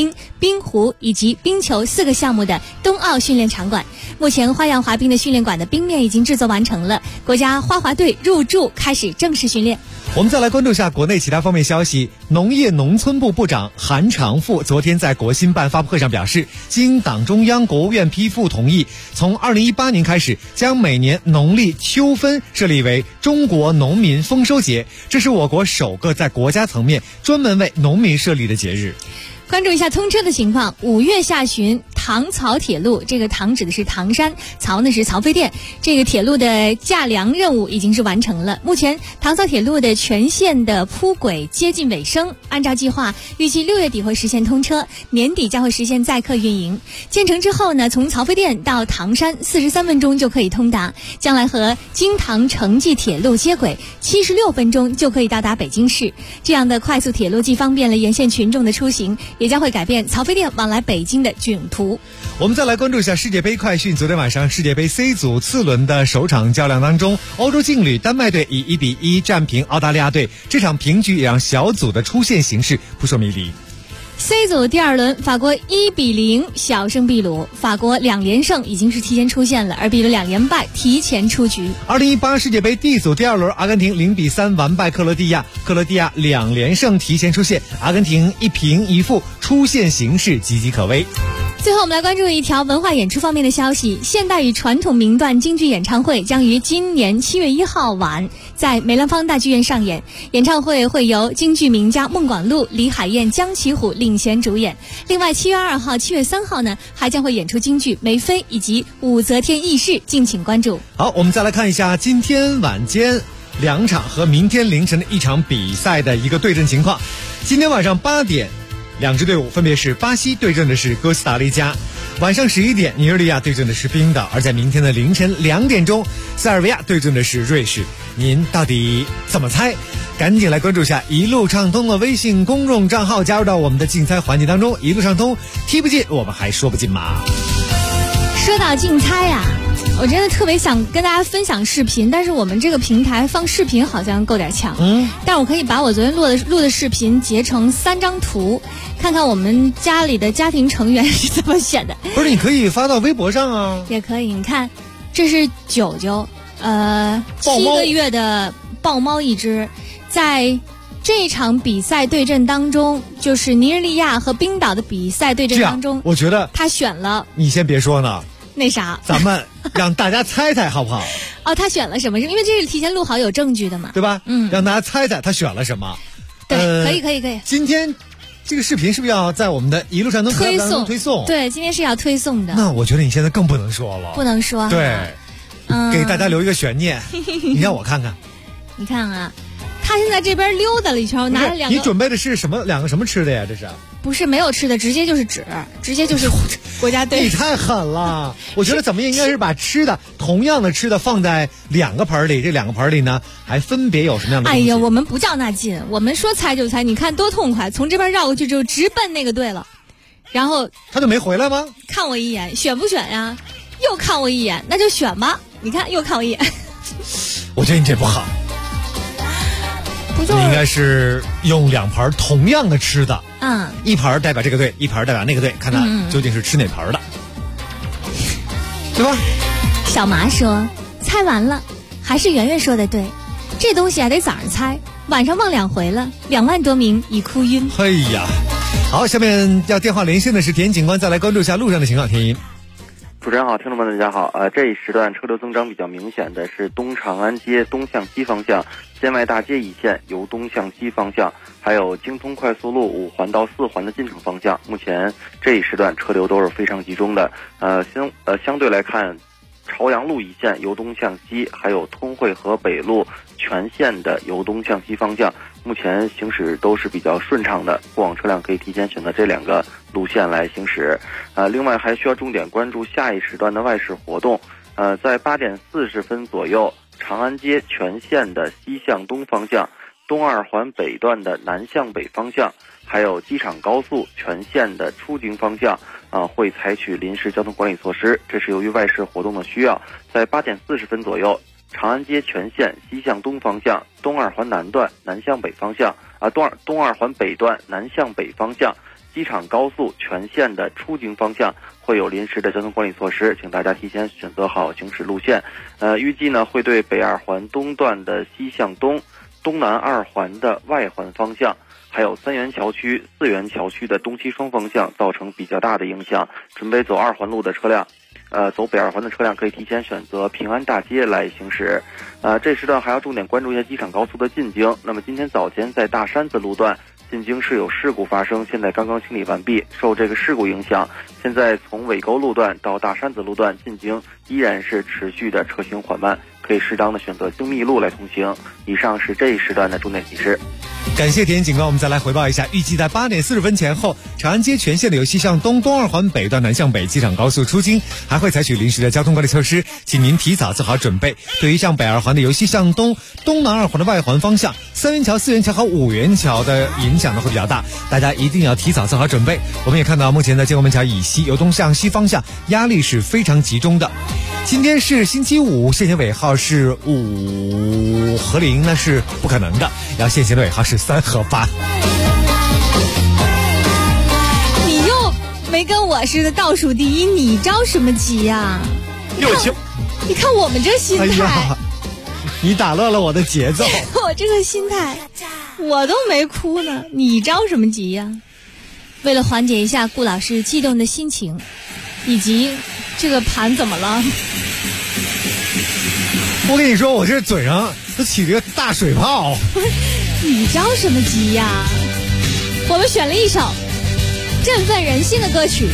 冰壶以及冰球4个项目的冬奥训练场馆。目前花样滑冰的训练馆的冰面已经制作完成了，国家花滑队入驻开始正式训练。 我们再来关注一下国内其他方面消息。农业农村部部长韩长赋昨天在国新办发布会上表示，经党中央、国务院批复同意，从2018年开始，将每年农历秋分设立为中国农民丰收节，这是我国首个在国家层面专门为农民设立的节日。 关注一下通车的情况，5月下旬，唐曹铁路，这个唐指的是唐山，曹呢是曹妃甸，这个铁路的架梁任务已经是完成了。目前唐曹铁路的全线的铺轨接近尾声，按照计划，预计6月底会实现通车，年底将会实现载客运营。建成之后呢，从曹妃甸到唐山43分钟就可以通达，将来和京唐城际铁路接轨，76分钟就可以到达北京市。这样的快速铁路既方便了沿线群众的出行，也将会改变曹妃甸往来北京的囧途。 我们再来关注一下世界杯快讯。昨天晚上世界杯 C 组次轮的首场较量当中，欧洲劲旅丹麦队以1-1战平澳大利亚队，这场平局也让小组的出线形势扑朔迷离。 C 组第2轮，法国1-0小胜秘鲁，法国2连胜已经是提前出线了，而秘鲁2连败提前出局。 2018世界杯 D 组第2轮，阿根廷0-3完败克罗地亚，克罗地亚2连胜提前出线，阿根廷1平1负，出线形势岌岌可危。 最后我们来关注一条文化演出方面的消息，现代与传统名段京剧演唱会将于今年7月1号晚在梅兰芳大剧院上演。演唱会会由京剧名家孟广禄、李海燕、江其虎领衔主演。另外7月2号、7月3号呢，还将会演出京剧梅妃以及武则天轶事，敬请关注。 好，我们再来看一下今天晚间2场和明天凌晨的1场比赛的一个对阵情况。今天晚上8点，2支队伍分别是巴西对阵的是哥斯达黎加，晚上11点尼日利亚对阵的是冰岛，而在明天的凌晨2点钟，塞尔维亚对阵的是瑞士。您到底怎么猜？赶紧来关注一下一路畅通的微信公众账号，加入到我们的竞猜环节当中。一路畅通，踢不进我们还说不进嘛。 说到竞猜啊，我真的特别想跟大家分享视频，但是我们这个平台放视频好像够点呛。但我可以把我昨天录的视频截成3张图，看看我们家里的家庭成员是怎么选的。 不是，你可以发到微博上啊。 也可以，你看，这是九九，7个月的豹猫一只，在这场比赛对阵当中，就是尼日利亚和冰岛的比赛对阵当中， 我觉得他选了。 你先别说呢。 那啥， 咱们让大家猜猜好不好？ 哦，他选了什么？因为这是提前录好有证据的嘛， 对吧？让大家猜猜他选了什么。 对，可以。 今天这个视频是不是要在我们的一路上能推送？ 对，今天是要推送的。 那我觉得你现在更不能说了。 不能说。 对，给大家留一个悬念。你让我看看。 你看啊，他现在这边溜达了一圈，拿了2个。 你准备的是什么？2个什么吃的呀？这是？ 不是没有吃的，直接就是纸，直接就是国家队。 你太狠了！我觉得怎么应该是把吃的同样的吃的放在2个盆里，这2个盆里呢还分别有什么样的东西？ 哎呀，我们不较那劲，我们说猜就猜，你看多痛快，从这边绕过去就直奔那个队了，然后他就没回来吗？ 看我一眼，选不选呀？又看我一眼，那就选吧。你看又看我一眼， 我觉得你这不好。你应该是用2盘同样的吃的，一盘代表这个队，一盘代表那个队，看他究竟是吃哪盘的，对吧？ 小麻说，猜完了，还是圆圆说的对，这东西得早上猜，晚上忘2回了，2万多名已哭晕。 哎呀，好，下面要电话连线的是田警官，再来关注一下路上的情况。田一。 主持人好，听众们大家好。这一时段车流增长比较明显的是东长安街东向西方向、建外大街一线由东向西方向，还有京通快速路5环到4环的进城方向。目前这一时段车流都是非常集中的。相对来看，朝阳路一线由东向西，还有通惠河北路全线的由东向西方向，目前行驶都是比较顺畅的，过往车辆可以提前选择这2个路线来行驶。另外还需要重点关注下一时段的外事活动。在8点40分左右，长安街全线的西向东方向、东2环北段的南向北方向，还有机场高速全线的出京方向，会采取临时交通管理措施。这是由于外事活动的需要。在8点40分左右，长安街全线西向东方向、东2环南段南向北方向，东2环北段南向北方向、 机场高速全线的出京方向会有临时的交通管理措施，请大家提前选择好行驶路线。预计呢会对北二环东段的西向东、东南二环的外环方向，还有3元桥区、4元桥区的东西双方向造成比较大的影响。准备走2环路的车辆，走北二环的车辆可以提前选择平安大街来行驶。这时段还要重点关注一下机场高速的进京。那么今天早前在大山子路段进京是有事故发生，现在刚刚清理完毕。受这个事故影响，现在从尾沟路段到大山子路段进京依然是持续的车行缓慢，可以适当的选择京密路来通行。以上是这一时段的重点提示。 感谢田警官，我们再来回报一下，预计在8点40分前后，长安街全线的由西向东、东二环北段南向北机场高速出京，还会采取临时的交通管理措施，请您提早做好准备。对于向北二环的由西向东、东南二环的外环方向，3元桥、4元桥和5元桥的影响呢会比较大，大家一定要提早做好准备。我们也看到，目前在建国门桥以西由东向西方向压力是非常集中的。今天是星期五，限行尾号是5和0，那是不可能的，要限行的尾号是3和8。 你又没跟我似的倒数第一，你着什么急呀？你看我们这心态， 你打乱了我的节奏。 我这个心态，我都没哭呢，你着什么急呀？为了缓解一下顾老师激动的心情，以及这个盘怎么了？ 我跟你说，我这嘴上都起了个大水泡。 你着什么急呀？我们选了一首振奋人心的歌曲，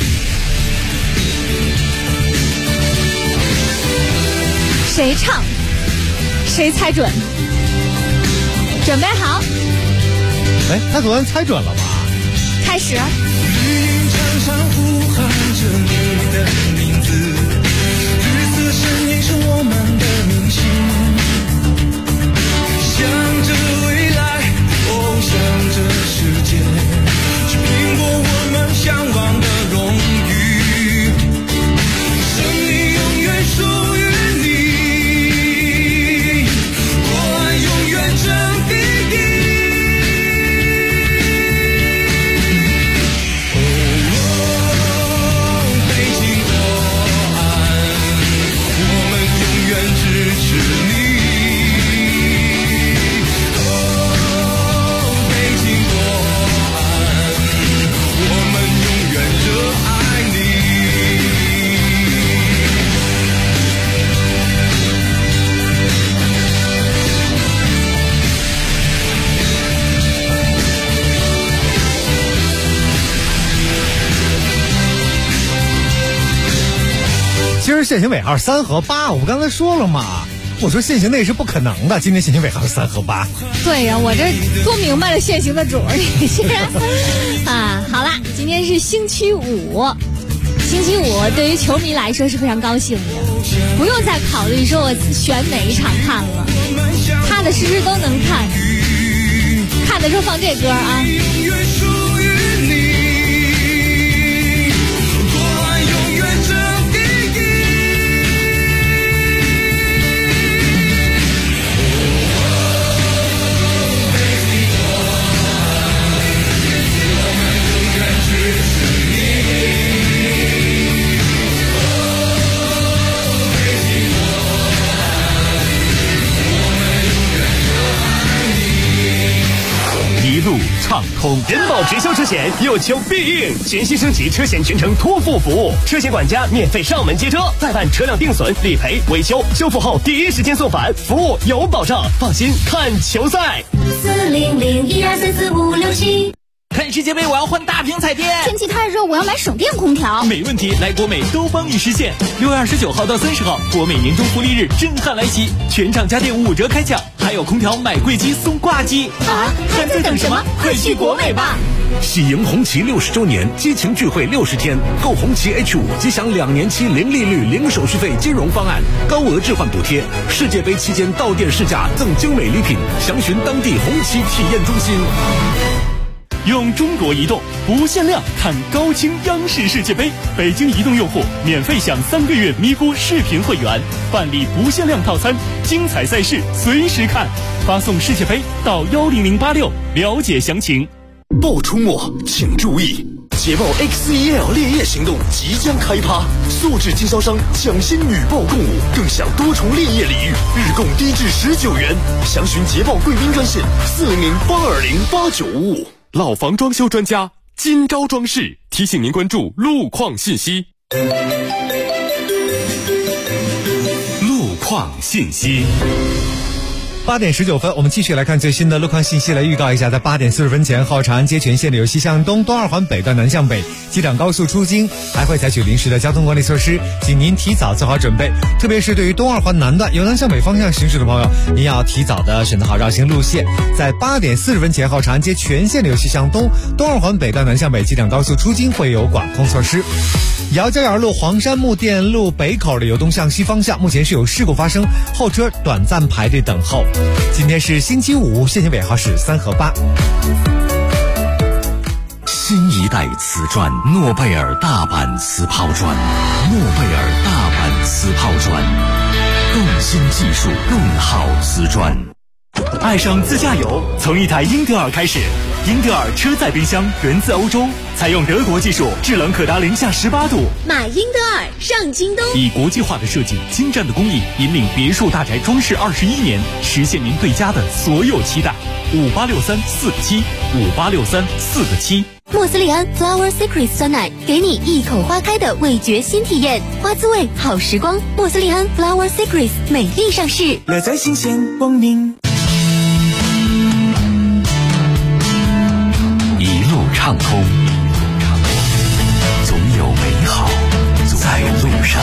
谁唱谁猜准，准备好。 他昨天猜准了吧？ 开始。 绿荫常常呼喊着你的名字，绿色身影是我们的明星，向着未来，向着世界，去拼过我们向往的荣誉，生命永远属于你，我爱永远争第一。 今儿限行尾号3和8，我不刚才说了吗？我说限行内是不可能的，今天限行尾号是3和8。 对呀，我这多明白了限行的主儿，你是啊。好啦，今天是星期五，星期五对于球迷来说是非常高兴的，不用再考虑说我选哪一场看了，踏踏实实都能看。看的时候放这歌啊。 一路畅通，人保直销车险有求必应，全新升级车险全程托付服务，车险管家免费上门接车，再办车辆定损、理赔、维修，修复后第一时间送返，服务有保障，放心看球赛。 40012345677。 看世界杯我要换大屏彩电， 天气太热我要买省电空调。 没问题，来国美都帮你实现。6月29号到30号，国美年终福利日震撼来袭，全场家电5折开抢，还有空调买贵机送挂机啊！还在等什么？快去国美吧！ 喜迎红旗60周年激情聚会60天，购红旗 H5 即享2年期零利率、零手续费金融方案，高额置换补贴。世界杯期间到店试驾赠精美礼品，详询当地红旗体验中心。 用中国移动不限量看高清央视世界杯，北京移动用户免费享3个月咪咕视频会员，办理不限量套餐，精彩赛事随时看，发送世界杯到10086了解详情。 不出没请注意， 捷豹 XEL 烈焰行动即将开趴，素质经销商抢先女豹共舞，更享多重烈焰礼遇，日供低至19元。详询捷豹贵宾专线400-820-8955。 老房装修专家金招装饰提醒您关注路况信息。 路况信息。 8点19分，我们继续来看最新的路况信息。来预告一下，在8点40分前后，长安街全线的由西向东、东二环北段南向北机场高速出京，还会采取临时的交通管理措施，请您提早做好准备。特别是对于东二环南段由南向北方向行驶的朋友，您要提早的选择好绕行路线。在8点40分前后，长安街全线的由西向东、东二环北段南向北机场高速出京会有管控措施。姚家园路黄山木店路北口的由东向西方向，目前是有事故发生，后车短暂排队等候。今天是星期五，限行尾号是3和8。 新一代瓷砖，诺贝尔大阪瓷抛砖，诺贝尔大阪瓷抛砖，更新技术，更好瓷砖。 爱上自驾游，从一台英特尔开始。英特尔车载冰箱源自欧洲，采用德国技术，制冷可达零下18度。 买英特尔上京东。 以国际化的设计、精湛的工艺，引领别墅大宅装饰21年，实现您对家的所有期待。5863-4个7，5863-4个7。 莫斯利安 Flower Secrets 酸奶，给你一口花开的味觉新体验，花滋味好时光。莫斯利安 Flower Secrets 美丽上市， 乐在新鲜光明。 一路畅通，总有美好在路上。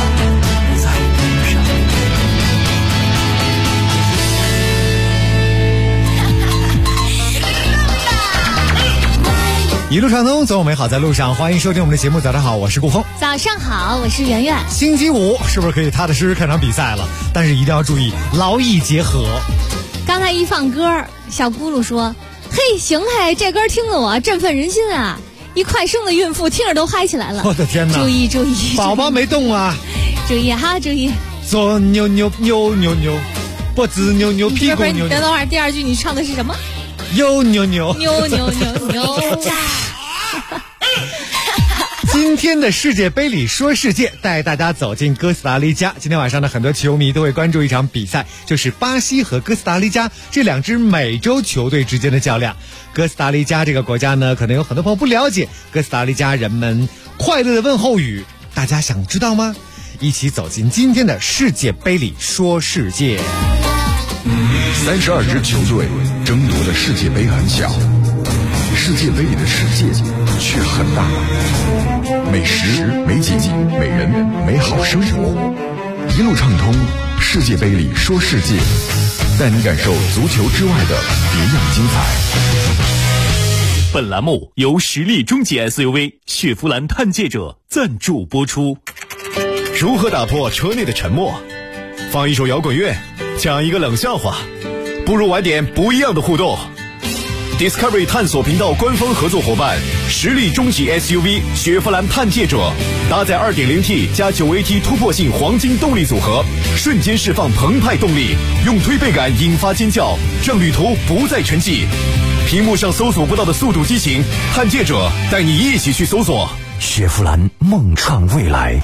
一路畅通，总有美好在路上。欢迎收听我们的节目，早上好，我是顾峰。 早上好，我是圆圆。 星期五是不是可以踏踏实实看场比赛了？但是一定要注意劳逸结合。 刚才一放歌，小咕噜说：“嘿，行嘿，这歌听得我振奋人心啊！一快生的孕妇听着都嗨起来了。” 我的天哪！ 注意注意， 宝宝没动啊！ 注意哈，注意。 左扭扭扭扭扭，脖子扭扭，屁股扭扭。 等会儿，第二句你唱的是什么？ 右扭扭扭扭扭扭。 今天的世界杯里说世界，带大家走进哥斯达黎加。今天晚上呢，很多球迷都会关注一场比赛，就是巴西和哥斯达黎加这两支美洲球队之间的较量。哥斯达黎加这个国家呢，可能有很多朋友不了解哥斯达黎加人们快乐的问候语，大家想知道吗？一起走进今天的世界杯里说世界。 32支球队争夺的世界杯很小，世界杯里的世界却很大。美食、美景、美人、美好生活，一路畅通。世界杯里说世界，带你感受足球之外的别样精彩。 本栏目由实力中级 SUV 雪佛兰探界者赞助播出。 如何打破车内的沉默？放一首摇滚乐，讲一个冷笑话，不如玩点不一样的互动。Discovery 探索频道官方合作伙伴，实力中级 SUV 雪佛兰探界者，搭载 2.0T 加 9AT 突破性黄金动力组合，瞬间释放澎湃动力，用推背感引发尖叫，让旅途不再沉寂。屏幕上搜索不到的速度激情，探界者带你一起去搜索。 雪佛兰梦创未来。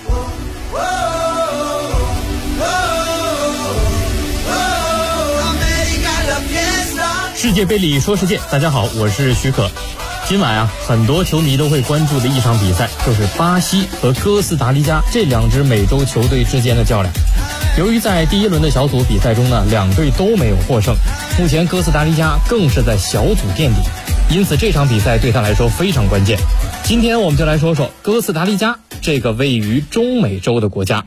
世界杯里说世界，大家好，我是许可。今晚很多球迷都会关注的一场比赛，就是巴西和哥斯达黎加这两支美洲球队之间的较量。由于在第一轮的小组比赛中呢，两队都没有获胜，目前哥斯达黎加更是在小组垫底，因此这场比赛对他来说非常关键。今天我们就来说说哥斯达黎加这个位于中美洲的国家。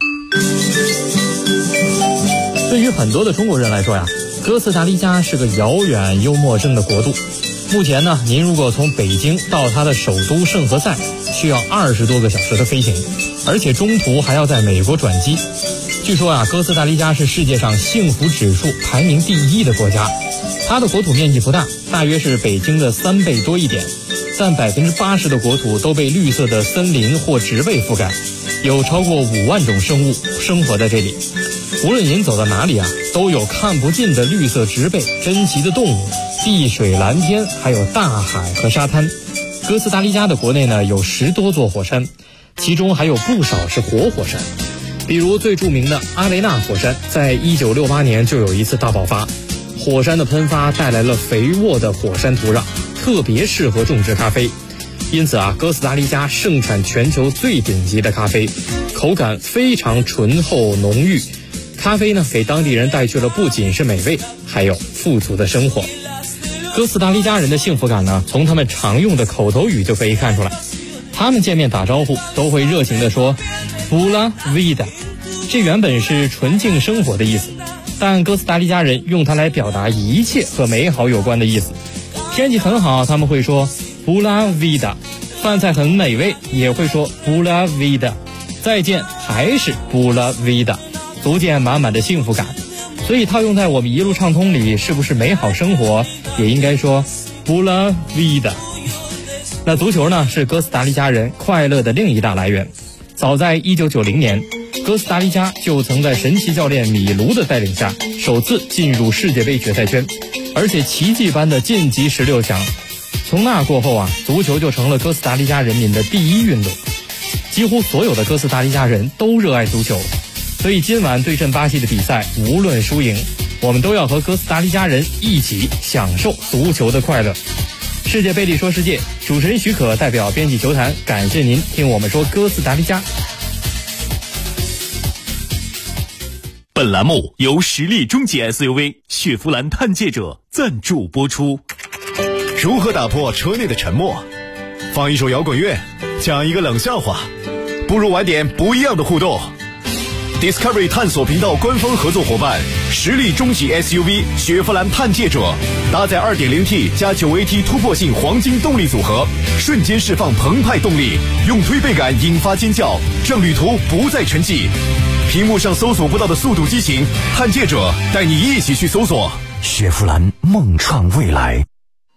对于很多的中国人来说哥斯达黎加是个遥远又陌生的国度。目前呢，您如果从北京到它的首都圣何塞，需要20多个小时的飞行，而且中途还要在美国转机。据说哥斯达黎加是世界上幸福指数排名第1的国家。它的国土面积不大，大约是北京的3倍多一点，但80%的国土都被绿色的森林或植被覆盖，有超过5万种生物生活在这里。无论您走到哪里都有看不尽的绿色植被、珍奇的动物、碧水蓝天，还有大海和沙滩。 哥斯达黎加的国内呢有10多座火山，其中还有不少是活火山。比如最著名的阿雷纳火山，在1968年就有一次大爆发，火山的喷发带来了肥沃的火山土壤，特别适合种植咖啡。因此哥斯达黎加盛产全球最顶级的咖啡，口感非常醇厚浓郁。咖啡呢，给当地人带去了不仅是美味，还有富足的生活。哥斯达黎加人的幸福感呢，从他们常用的口头语就可以看出来。他们见面打招呼都会热情地说布拉维达，这原本是纯净生活的意思，但哥斯达黎加人用它来表达一切和美好有关的意思。天气很好，他们会说布拉维达；饭菜很美味，也会说布拉维达；再见还是布拉维达，足见满满的幸福感。所以套用在我们一路畅通里，是不是美好生活也应该说布拉维达。那足球呢，是哥斯达黎加人快乐的另一大来源。早在1990年，哥斯达黎加就曾在神奇教练米卢的带领下，首次进入世界杯决赛圈，而且奇迹般的晋级16强。从那过后足球就成了哥斯达黎加人民的第一运动。几乎所有的哥斯达黎加人都热爱足球，所以今晚对阵巴西的比赛，无论输赢，我们都要和哥斯达黎加人一起享受足球的快乐。世界杯里说世界，主持人许可代表编辑球坛，感谢您听我们说哥斯达黎加。 本栏目由实力中级 SUV 雪佛兰探界者赞助播出。 如何打破车内的沉默？放一首摇滚乐，讲一个冷笑话，不如玩点不一样的互动。Discovery 探索频道官方合作伙伴，实力中级 SUV 雪佛兰探界者，搭载 2.0T 加 9AT 突破性黄金动力组合，瞬间释放澎湃动力，用推背感引发尖叫，让旅途不再沉寂。屏幕上搜索不到的速度激情，探界者带你一起去搜索。 雪佛兰梦创未来。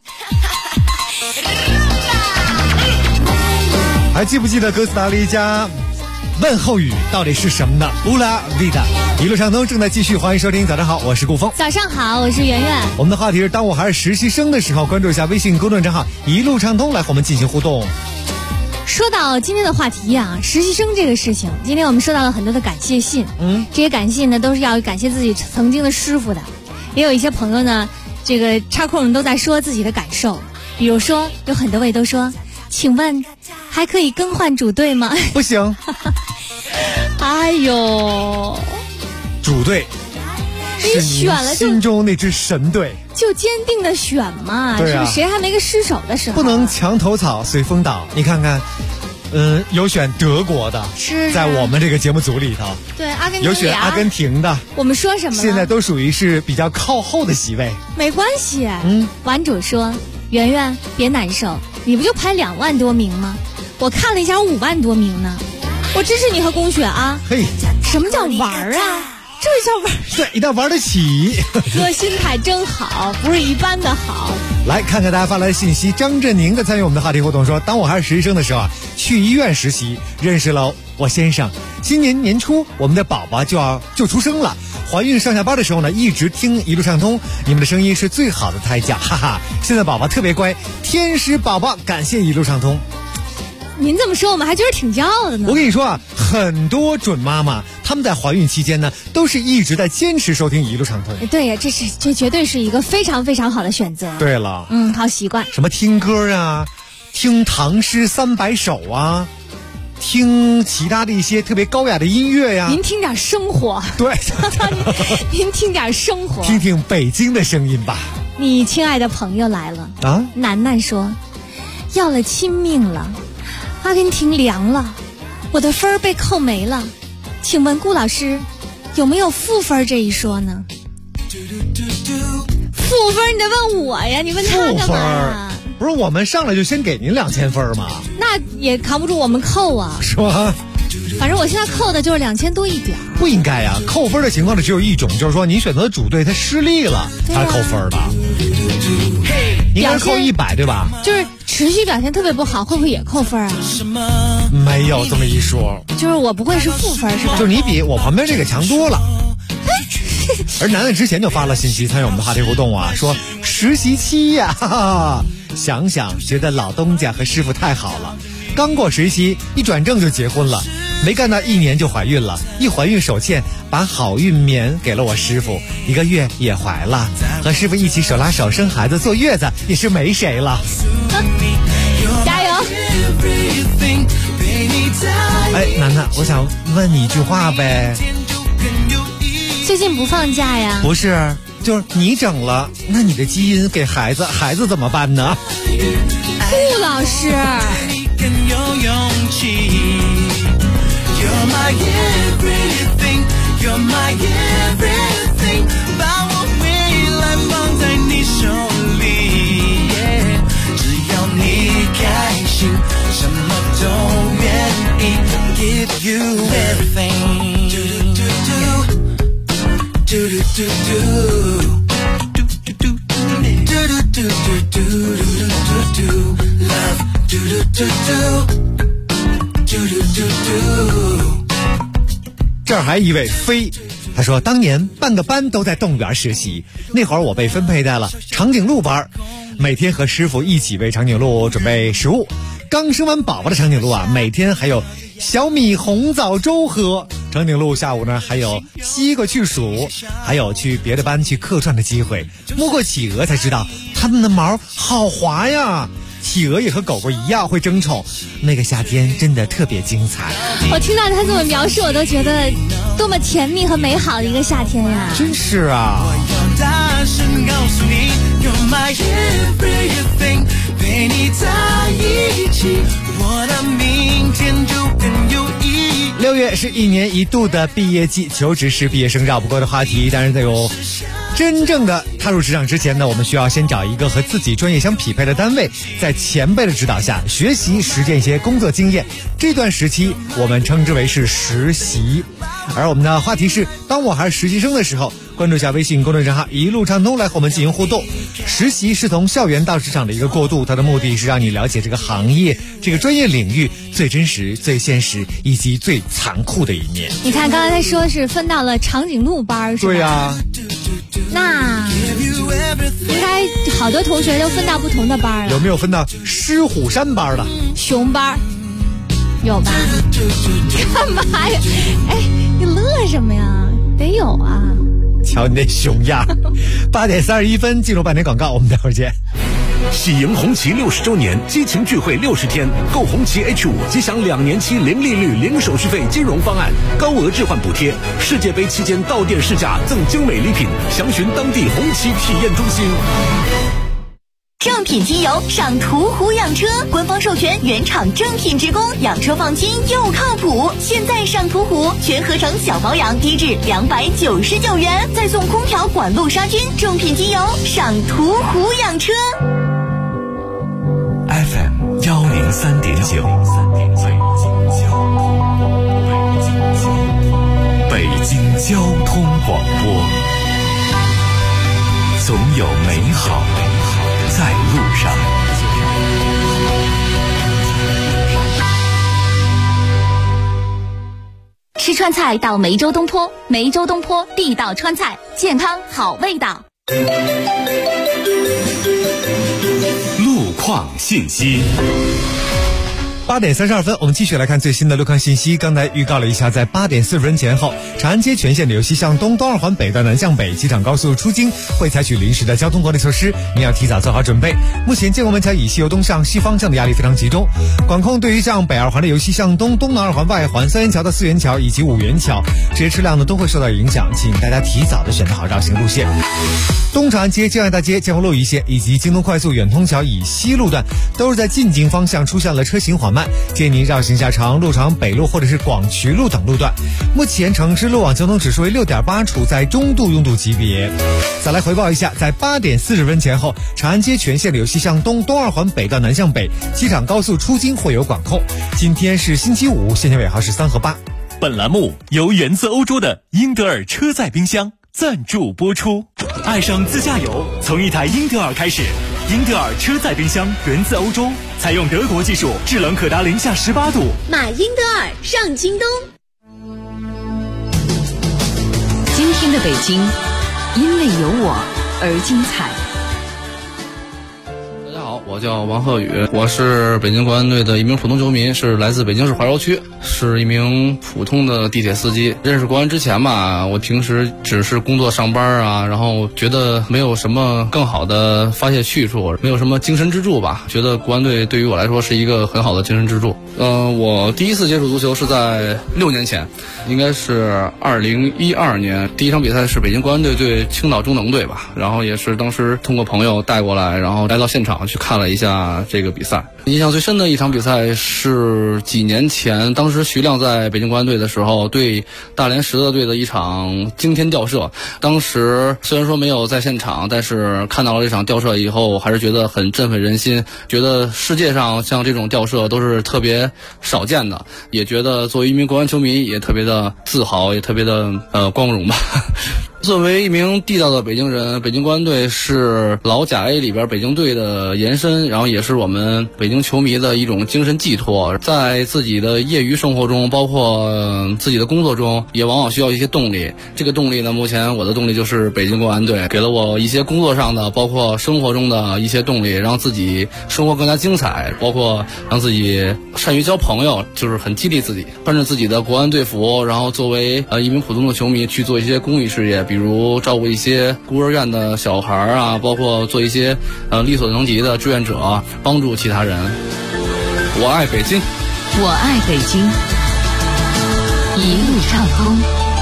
还记不记得哥斯达黎加问候语到底是什么呢？乌拉维达。一路畅通正在继续，欢迎收听。早上好，我是顾峰。 早上好，我是圆圆。 我们的话题是：当我还是实习生的时候，关注一下微信公众账号一路畅通，来和我们进行互动。 说到今天的话题实习生这个事情，今天我们收到了很多的感谢信。这些感谢呢，都是要感谢自己曾经的师傅的。也有一些朋友呢，这个插空都在说自己的感受，比如说有很多位都说，请问还可以更换主队吗？ 不行。 哎呦， 主队你选了就心中那支神队， 就坚定的选嘛，是不是？谁还没个失手的时候？ 不能墙头草随风倒。你看看，有选德国的， 是在我们这个节目组里头， 对，阿根廷有选阿根廷的。 我们说什么？ 现在都属于是比较靠后的席位。 没关系。玩主说，圆圆别难受，你不就排2万多名吗？我看了一下，5万多名呢。我支持你和龚雪啊！ 嘿， 什么叫玩啊？这叫玩？ 对，一定要玩得起。 哥心态真好，不是一般的好。 来看看大家发来的信息。张振宁在参与我们的话题活动说，当我还是实习生的时候去医院实习，认识了我先生。今年年初，我们的宝宝就出生了。怀孕上下班的时候呢，一直听一路畅通，你们的声音是最好的胎教，哈哈！现在宝宝特别乖，天使宝宝，感谢一路畅通。 您这么说，我们还觉得挺骄傲的呢。 我跟你说很多准妈妈他们在怀孕期间呢，都是一直在坚持收听一路畅通。 对呀，这绝对是一个非常非常好的选择。 对了， 好习惯。 什么听歌啊，听唐诗300首啊，听其他的一些特别高雅的音乐呀。 您听点生活。 对， 您听点生活。 听听北京的声音吧。 你亲爱的朋友来了啊！楠楠说，要了亲命了。阿根廷凉了，我的分被扣没了，请问顾老师有没有负分这一说呢？负分你得问我呀，你问他干嘛呀？ 不是我们上来就先给您2000分吗？ 那也扛不住我们扣啊， 是吧？ 反正我现在扣的就是2000多一点。 不应该呀，扣分的情况只有一种，就是说你选择的主队他失利了才扣分的。应该是扣100对吧？ 就是持续表现特别不好，会不会也扣分啊？ 没有这么一说， 就是我不会是负分是吧？ 就是你比我旁边这个强多了。 而楠楠之前就发了信息参与我们的话题互动啊，说实习期呀，哈哈，想想觉得老东家和师傅太好了，刚过实习一转正就结婚了，没干到1年就怀孕了，一怀孕手欠把好运棉给了我师傅，1个月也怀了，和师傅一起手拉手生孩子坐月子也是没谁了。 加油！ 哎，楠楠，我想问你一句话呗。 最近不放假呀？ 不是，就是你整了，那你的基因给孩子，孩子怎么办呢？ 顾老师。 You're my everything, you're my everything， 把我未来放在你手里， yeah， 只要你开心，什么都愿意 give you everything。 这儿还一位飞，他说当年半个班都在动物园实习，那会儿我被分配在了长颈鹿班，每天和师傅一起为长颈鹿准备食物。刚生完宝宝的长颈鹿啊，每天还有小米红枣粥喝。长颈鹿下午呢还有西瓜去数，还有去别的班去客串的机会。摸过企鹅才知道它们的毛好滑呀。企鹅也和狗狗一样会争宠，那个夏天真的特别精彩。 我听到他这么描述，我都觉得多么甜蜜和美好的一个夏天呀！ 真是啊。 我要大声告诉你 You're my everything， 陪你在一起，我的明天就更有意义。 6月是1年1度的毕业季，求职是毕业生绕不过的话题，但是在有真正的踏入职场之前呢，我们需要先找一个和自己专业相匹配的单位，在前辈的指导下学习实践一些工作经验，这段时期我们称之为是实习。而我们的话题是当我还是实习生的时候，关注一下微信公众账号一路畅通来和我们进行互动。实习是从校园到职场的一个过渡，它的目的是让你了解这个行业这个专业领域最真实最现实以及最残酷的一面。 你看刚才他说是分到了长颈鹿班是吧？ 对呀， 那应该好多同学都分到不同的班了。 有没有分到狮虎山班的？ 熊班有吧？干嘛呀？哎，你乐什么呀？得有啊！ 瞧你那熊样。8点31分进入半点广告，我们待会儿见。 喜迎红旗60周年激情聚会60天，购红旗 H5即享2年期零利率、零手续费金融方案，高额置换补贴。世界杯期间到店试驾赠精美礼品，详询当地红旗体验中心。 正品机油上途虎养车，官方授权原厂正品职工，养车放心又靠谱。现在上途虎全合成小保养，低至299元，再送空调管路杀菌。正品机油上途虎养车。 FM 103.9，北京交通广播，总有美好在路上。 吃川菜到梅州东坡，梅州东坡地道川菜，健康好味道。 路况信息。 8点32分，我们继续来看最新的路况信息。刚才预告了一下，在8点40分前后，长安街全线由西向东、东二环北到南向北，机场高速出京会采取临时的交通管理措施，您要提早做好准备。目前建国门桥以西由东向西方向的压力非常集中，管控对于向北二环的由西向东、东南二环外环、3元桥到4元桥以及5元桥，这些车辆呢都会受到影响，请大家提早的选择好绕行路线。东长安街、建安大街、建国路一线以及京东快速远通桥以西路段都是在进京方向出现了车行缓慢，建议您绕行下长安路、长安北路或者是广渠路等路段。目前城市路网交通指数为6.8，处在中度拥堵级别。再来回报一下，在8点40分前后，长安街全线由西向东、东二环北到南向北，机场高速出京会有管控。今天是星期五，限行尾号是3和8。 本栏目由源自欧洲的英德尔车载冰箱赞助播出。爱上自驾游，从一台英德尔开始。英德尔车载冰箱源自欧洲，采用德国技术，制冷可达零下18度。 买英德尔上京东。 今天的北京因为有我而精彩。 大家好，我叫王鹤宇，我是北京国安队的一名普通球迷，是来自北京市怀柔区，是一名普通的地铁司机。认识国安之前吧，我平时只是工作上班啊，然后觉得没有什么更好的发泄去处，没有什么精神支柱吧，觉得国安队对于我来说是一个很好的精神支柱。我第一次接触足球是在6年前，应该是2012年，第一场比赛是北京国安队对青岛中能队吧，然后也是当时通过朋友带过来，然后来到现场去看了一下这个比赛。印象最深的一场比赛是几年前，当时徐亮在北京国安队的时候对大连实德队的一场惊天吊射。当时虽然说没有在现场，但是看到了这场吊射以后，还是觉得很振奋人心，觉得世界上像这种吊射都是特别少见的，也觉得作为一名国安球迷也特别的自豪，也特别的光荣吧。作为一名地道的北京人，北京国安队是老甲 A 里边北京队的延伸，然后也是我们北京球迷的一种精神寄托。在自己的业余生活中，包括自己的工作中，也往往需要一些动力。这个动力呢，目前我的动力就是北京国安队，给了我一些工作上的，包括生活中的一些动力，让自己生活更加精彩，包括让自己善于交朋友，就是很激励自己。穿着自己的国安队服，然后作为一名普通的球迷去做一些公益事业，比如照顾一些孤儿院的小孩啊，包括做一些力所能及的志愿者，帮助其他人。我爱北京， 我爱北京，一路畅通。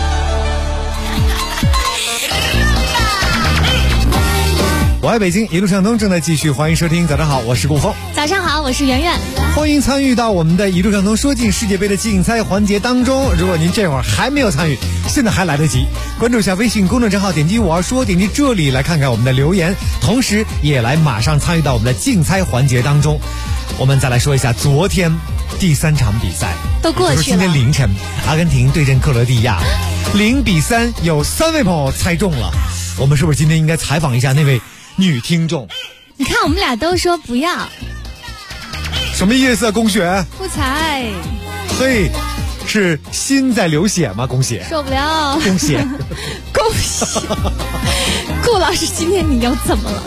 我爱北京，一路畅通正在继续，欢迎收听。早上好，我是顾峰。 早上好，我是圆圆。 欢迎参与到我们的一路畅通说进世界杯的竞猜环节当中。如果您这会儿还没有参与，现在还来得及，关注一下微信公众账号，点击我要说，点击这里来看看我们的留言，同时也来马上参与到我们的竞猜环节当中。我们再来说一下昨天第3场比赛都过去了。 今天凌晨，阿根廷对阵克罗地亚，0-3，有3位朋友猜中了。我们是不是今天应该采访一下那位女听众？ 你看我们俩都说不要， 什么意思啊？龚璇不才， 嘿，是心在流血吗？龚姐受不了， 恭喜恭喜顾老师，今天你又怎么了？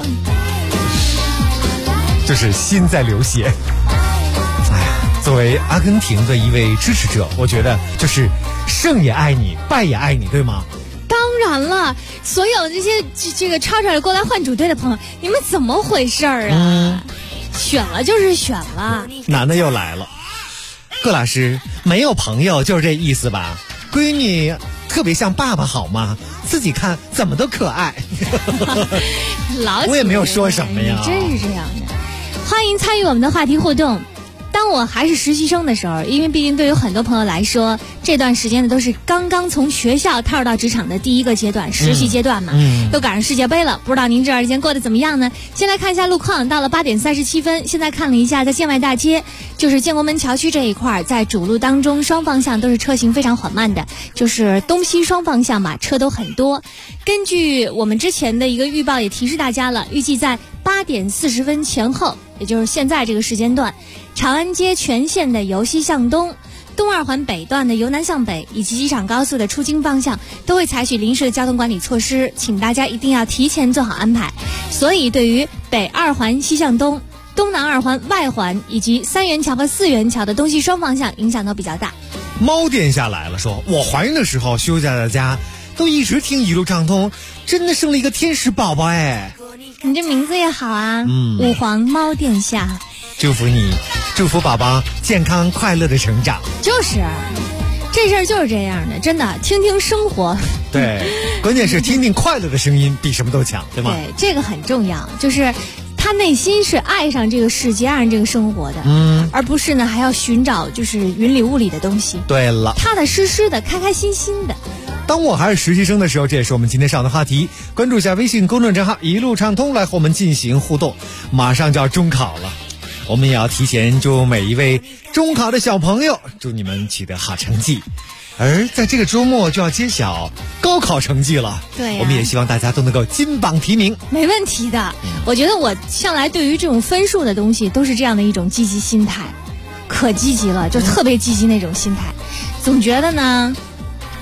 就是心在流血。哎呀，作为阿根廷的一位支持者，我觉得就是胜也爱你，败也爱你，对吗？ 当然了，所有这个吵着过来换主队的朋友，你们怎么回事啊？选了就是选了。 男的又来了，顾老师没有朋友就是这意思吧？闺女特别像爸爸好吗？自己看怎么都可爱。 老我也没有说什么呀， 真是这样的。欢迎参与我们的话题互动。当我还是实习生的时候，因为毕竟对于很多朋友来说，这段时间呢都是刚刚从学校踏入到职场的第一个阶段，实习阶段嘛，又赶上世界杯了。不知道您这段时间过得怎么样呢？先来看一下路况，到了8点37分，现在看了一下，在建外大街，就是建国门桥区这一块，在主路当中双方向都是车行非常缓慢的，就是东西双方向嘛，车都很多。根据我们之前的一个预报也提示大家了，预计在8点40分前后，也就是现在这个时间段，长安街全线的由西向东、东二环北段的由南向北以及机场高速的出京方向都会采取临时的交通管理措施，请大家一定要提前做好安排。所以对于北二环西向东、东南二环外环以及3元桥和4元桥的东西双方向影响都比较大。 猫殿下来了，说我怀孕的时候休假在家都一直听一路畅通，真的生了一个天使宝宝哎。 你这名字也好啊，五皇猫殿下， 祝福你，祝福宝宝健康快乐的成长。 就是这事儿就是这样的，真的听听生活。 对，关键是听听快乐的声音比什么都强，对吗？ 对，这个很重要，就是他内心是爱上这个世界，爱上这个生活的，而不是呢还要寻找就是云里雾里的东西。 对了， 踏踏实实的，开开心心的。 当我还是实习生的时候，这也是我们今天上的话题。关注一下微信公众账号一路畅通，来和我们进行互动。马上就要中考了，我们也要提前祝每一位中考的小朋友，祝你们取得好成绩。而在这个周末就要揭晓高考成绩了， 对我们也希望大家都能够金榜题名。 没问题的，我觉得我向来对于这种分数的东西都是这样的一种积极心态，可积极了，就特别积极那种心态。总觉得呢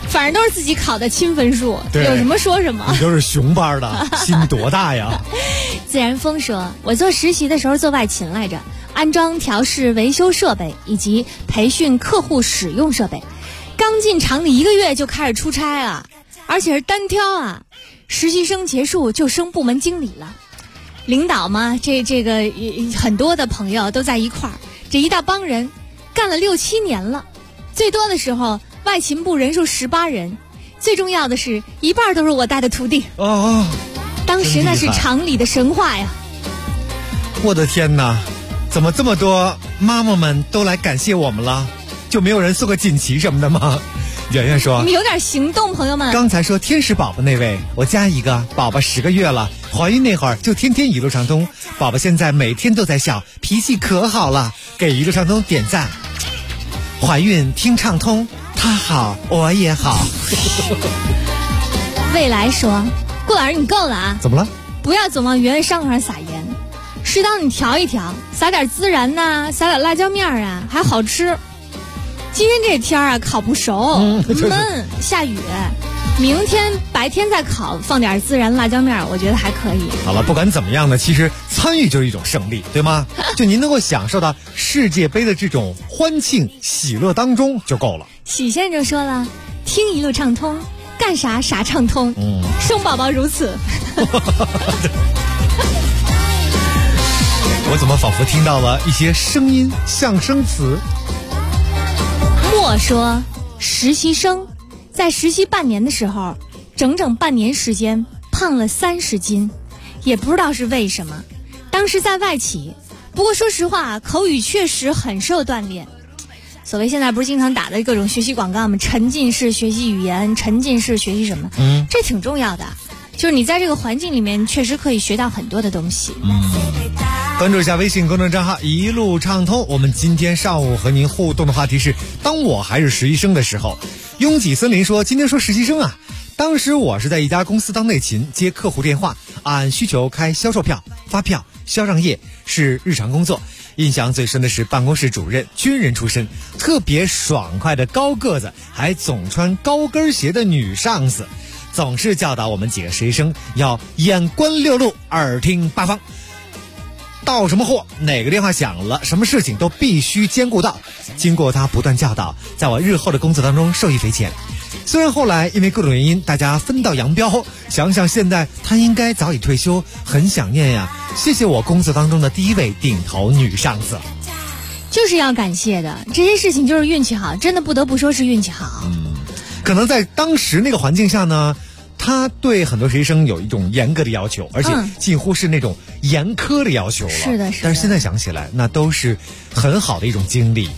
反正都是自己考的亲分数，有什么说什么。 你都是熊班的，心多大呀？ 自然风说，我做实习的时候做外勤来着，安装、调试、维修设备以及培训客户使用设备。刚进厂里1个月就开始出差了，而且是单挑啊。实习生结束就升部门经理了。领导嘛，这个很多的朋友都在一块儿，这一大帮人干了6、7年了。最多的时候外勤部人数18人，最重要的是一半都是我带的徒弟。当时那是厂里的神话呀。 我的天哪，怎么这么多妈妈们都来感谢我们了？就没有人送个锦旗什么的吗？圆圆说， 你们有点行动，朋友们。 刚才说天使宝宝那位，我加一个，宝宝10个月了，怀孕那会儿就天天一路畅通，宝宝现在每天都在笑，脾气可好了，给一路畅通点赞。怀孕听畅通，他好我也好。 未来说，顾老师你够了啊！ 怎么了？ 不要总往圆圆伤口上撒盐，适当你调一调，撒点孜然呐，撒点辣椒面啊，还好吃。今天这天啊，烤不熟，闷，下雨。明天白天再烤，放点孜然辣椒面，我觉得还可以。 好了，不管怎么样呢，其实参与就是一种胜利，对吗？就您能够享受到世界杯的这种欢庆喜乐当中就够了。 许先生就说了，听一路畅通，干啥啥畅通，生宝宝如此。 我怎么仿佛听到了一些声音象声词？ 莫说实习生在实习半年的时候，整整半年时间胖了30斤，也不知道是为什么。当时在外企，不过说实话，口语确实很受锻炼。所谓现在不是经常打的各种学习广告吗？沉浸式学习语言，沉浸式学习什么？这挺重要的。就是你在这个环境里面，确实可以学到很多的东西。 关注一下微信公众账号一路畅通。我们今天上午和您互动的话题是，当我还是实习生的时候。拥挤森林说，今天说实习生啊，当时我是在一家公司当内勤，接客户电话，按需求开销售票、发票、销账页，是日常工作。印象最深的是办公室主任，军人出身，特别爽快的高个子，还总穿高跟鞋的女上司，总是教导我们几个实习生要眼观6路，耳听8方。到什么货，哪个电话响了，什么事情都必须兼顾到。经过他不断教导，在我日后的工作当中受益匪浅。虽然后来因为各种原因大家分道扬镳，想想现在他应该早已退休，很想念呀。谢谢我工作当中的第一位顶头女上司。 就是要感谢的，这些事情就是运气好，真的不得不说是运气好。 可能在当时那个环境下呢，他对很多实习生有一种严格的要求，而且近乎是那种严苛的要求了。 是的，是的。 但是现在想起来，那都是很好的一种经历。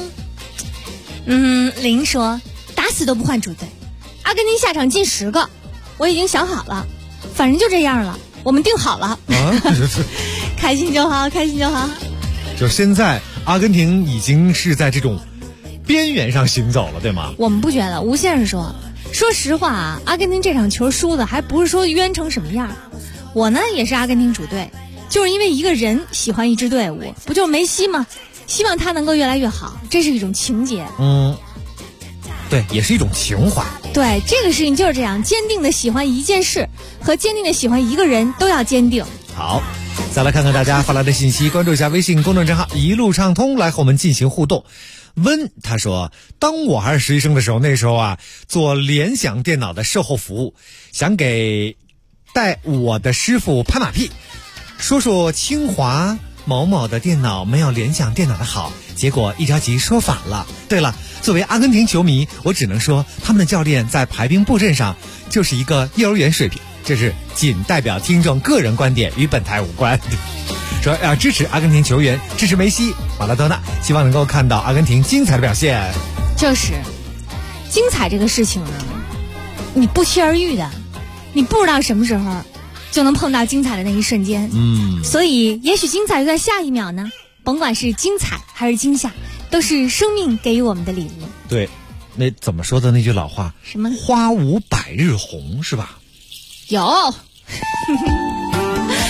林说，打死都不换主队，阿根廷下场进10个，我已经想好了，反正就这样了，我们定好了。开心就好，开心就好。 就现在，阿根廷已经是在这种边缘上行走了，对吗？ 我们不觉得。吴先生说实话啊，阿根廷这场球输的还不是说冤成什么样。我呢也是阿根廷主队，就是因为一个人喜欢一支队伍，不就是梅西吗？希望他能够越来越好，这是一种情节。 对，也是一种情怀。 对，这个事情就是这样，坚定的喜欢一件事和坚定的喜欢一个人都要坚定。 好，再来看看大家发来的信息，关注一下微信公众账号一路畅通，来和我们进行互动。温他说，当我还是实习生的时候，那时候啊做联想电脑的售后服务，想给带我的师傅拍马屁，说清华某某的电脑没有联想电脑的好，结果一着急说反了。对了，作为阿根廷球迷，我只能说他们的教练在排兵布阵上就是一个幼儿园水平，这是仅代表听众个人观点，与本台无关。说要支持阿根廷球员，支持梅西、马拉多纳，希望能够看到阿根廷精彩的表现。 就是精彩这个事情呢，你不期而遇的，你不知道什么时候就能碰到精彩的那一瞬间。所以也许精彩就在下一秒呢。甭管是精彩还是惊吓，都是生命给予我们的礼物。 对，那怎么说的那句老话？ 什么？ 花无百日红，是吧？ 有。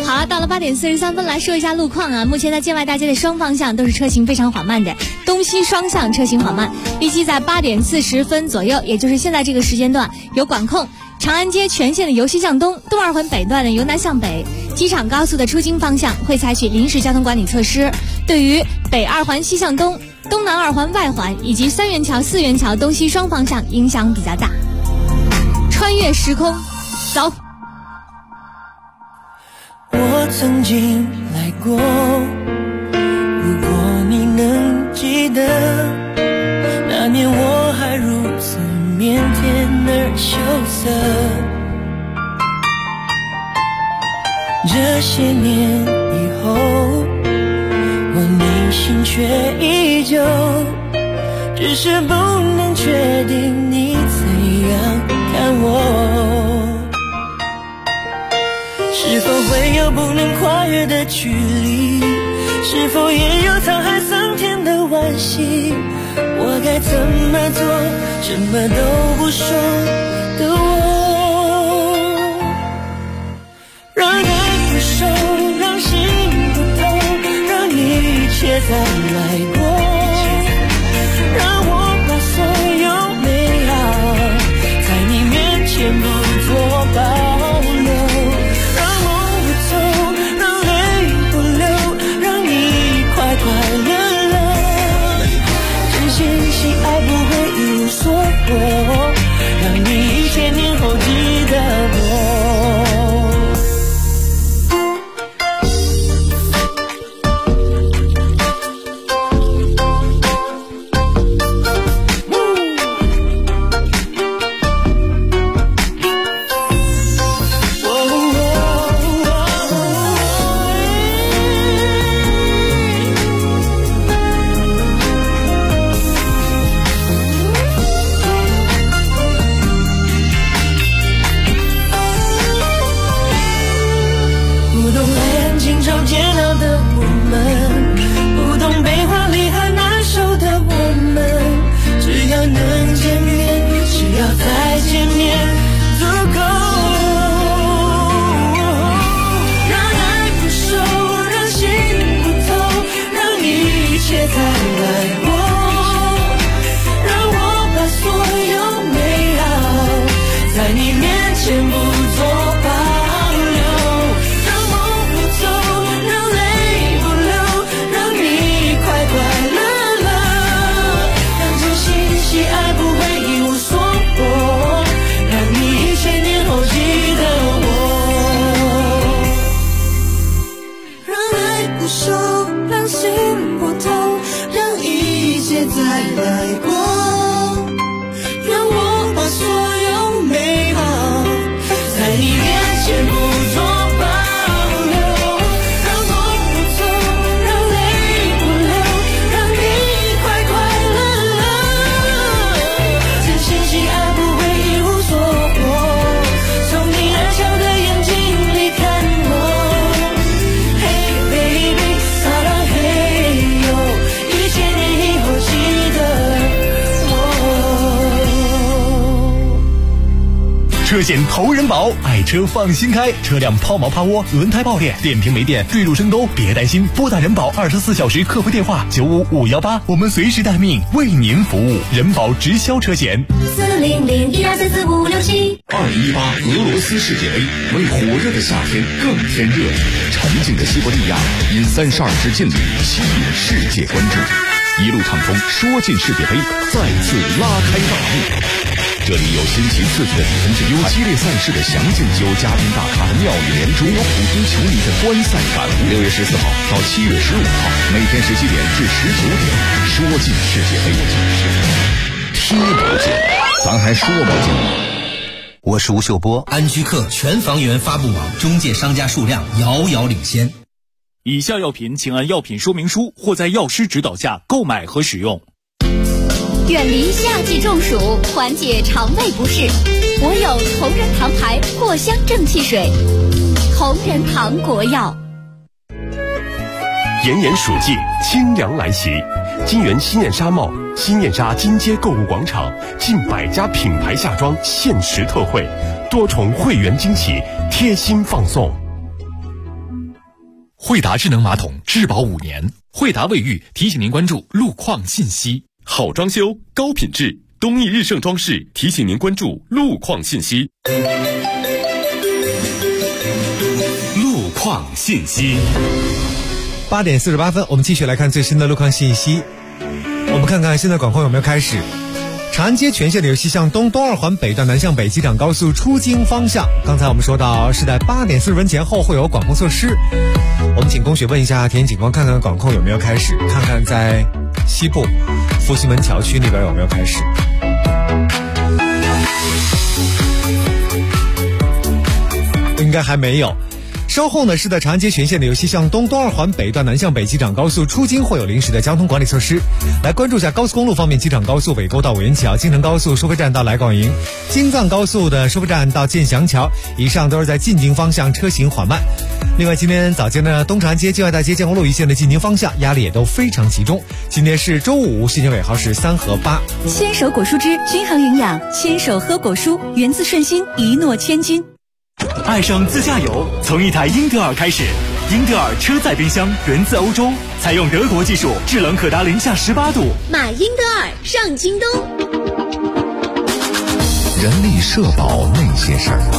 好，到了8点43分，来说一下路况啊。目前在建外大街的双方向都是车行非常缓慢的，东西双向车行缓慢，预计在8点40分左右，也就是现在这个时间段有管控。长安街全线的由西向东，东二环北段的由南向北，机场高速的出京方向会采取临时交通管理措施。对于北二环西向东、东南二环外环以及3元桥、4元桥东西双方向影响比较大。穿越时空，走。 我曾经来过，如果你能记得，那年我还如此腼腆而羞涩，这些年以后，我内心却依旧，只是不能确定你怎样看我。是否会有不能跨越的距离？是否也有沧海桑田的惋惜？我该怎么做？什么都不说的我，让爱不收，让心不痛，让一切再来过，让我把所有美好在你面前不做保留。爱不会一无所获，让你1000年后记得我。 车险投人保，爱车放心开，车辆抛锚趴窝、轮胎爆裂、电瓶没电、坠入深沟，别担心，拨打人保24小时客服电话95518，我们随时待命，为您服务。人保直销车险 40012445567。2018俄罗斯世界杯为火热的夏天更添热，沉静的西伯利亚因32支劲旅吸引世界关注，一路畅通，说进世界杯再次拉开大幕。这里有新奇刺激的比分制，有激烈赛事的详尽，有嘉宾大咖的妙语连珠，有普通球迷的观赛感悟。6月14号到7月15号，每天17点至19点，说进世界杯，踢不进，咱还说不进。 我是吴秀波，安居客全房源发布网中介商家数量遥遥领先。 以下药品请按药品说明书或在药师指导下购买和使用。 远离夏季中暑，缓解肠胃不适，我有同仁堂牌藿香正气水。同仁堂国药。 炎炎暑季，清凉来袭，金源新燕纱帽、新燕纱金街购物广场近100家品牌夏装限时特惠，多重会员惊喜，贴心放送。 惠达智能马桶质保5年。惠达卫浴提醒您关注路况信息。 好装修，高品质，东益日盛装饰提醒您关注路况信息。 路况信息。 8点48分，我们继续来看最新的路况信息。我们看看现在管控有没有开始。长安街全线的由西向东东二环北段南向北机场高速出京方向，刚才我们说到是在8点40分前后会有管控措施。我们请龚雪问一下田景光，看看管控有没有开始，看看在西部复兴门桥区那边有没有开始。应该还没有。稍后呢，是在长安街全线的由西向东东二环北段南向北机场高速出京会有临时的交通管理措施。来关注一下高速公路方面，机场高速尾沟到五元桥，京承高速收费站到来广营，京藏高速的收费站到建祥桥，以上都是在进京方向车行缓慢。另外，今天早间呢，东长安街、建外大街、建国路一线的进京方向压力也都非常集中。今天是周五，信息尾号是3和8。 牵手果蔬汁均衡营养，牵手喝果蔬，源自顺心，一诺千金。 爱上自驾游，从一台英德尔开始。英德尔车载冰箱源自欧洲，采用德国技术，制冷可达零下18度。 买英德尔上京东。 人力社保那些事儿，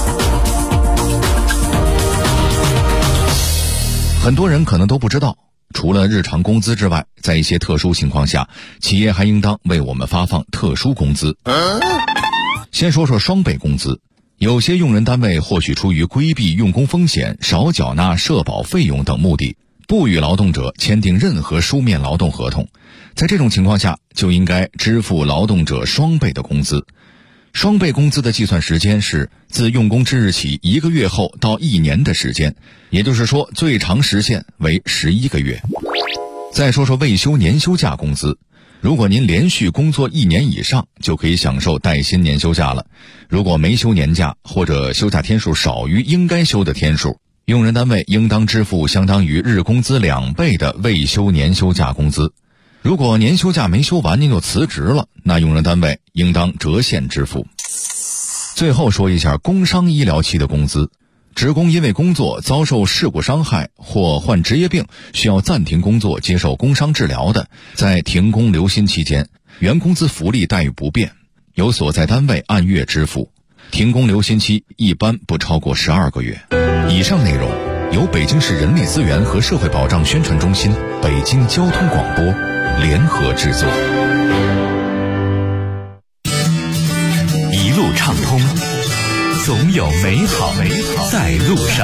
很多人可能都不知道，除了日常工资之外，在一些特殊情况下，企业还应当为我们发放特殊工资。先说说双倍工资。有些用人单位或许出于规避用工风险、少缴纳社保费用等目的，不与劳动者签订任何书面劳动合同。在这种情况下，就应该支付劳动者双倍的工资。双倍工资的计算时间是自用工之日起1个月后到1年的时间，也就是说最长时限为11个月。再说说未休年休假工资。如果您连续工作1年以上，就可以享受带薪年休假了。如果没休年假，或者休假天数少于应该休的天数，用人单位应当支付相当于日工资2倍的未休年休假工资。如果年休假没休完您就辞职了，那用人单位应当折现支付。最后说一下工伤医疗期的工资。职工因为工作遭受事故伤害或患职业病，需要暂停工作接受工伤治疗的，在停工留薪期间，原工资福利待遇不变，由所在单位按月支付。停工留薪期一般不超过12个月。以上内容由北京市人力资源和社会保障宣传中心、北京交通广播联合制作。 一路畅通，总有美好在路上。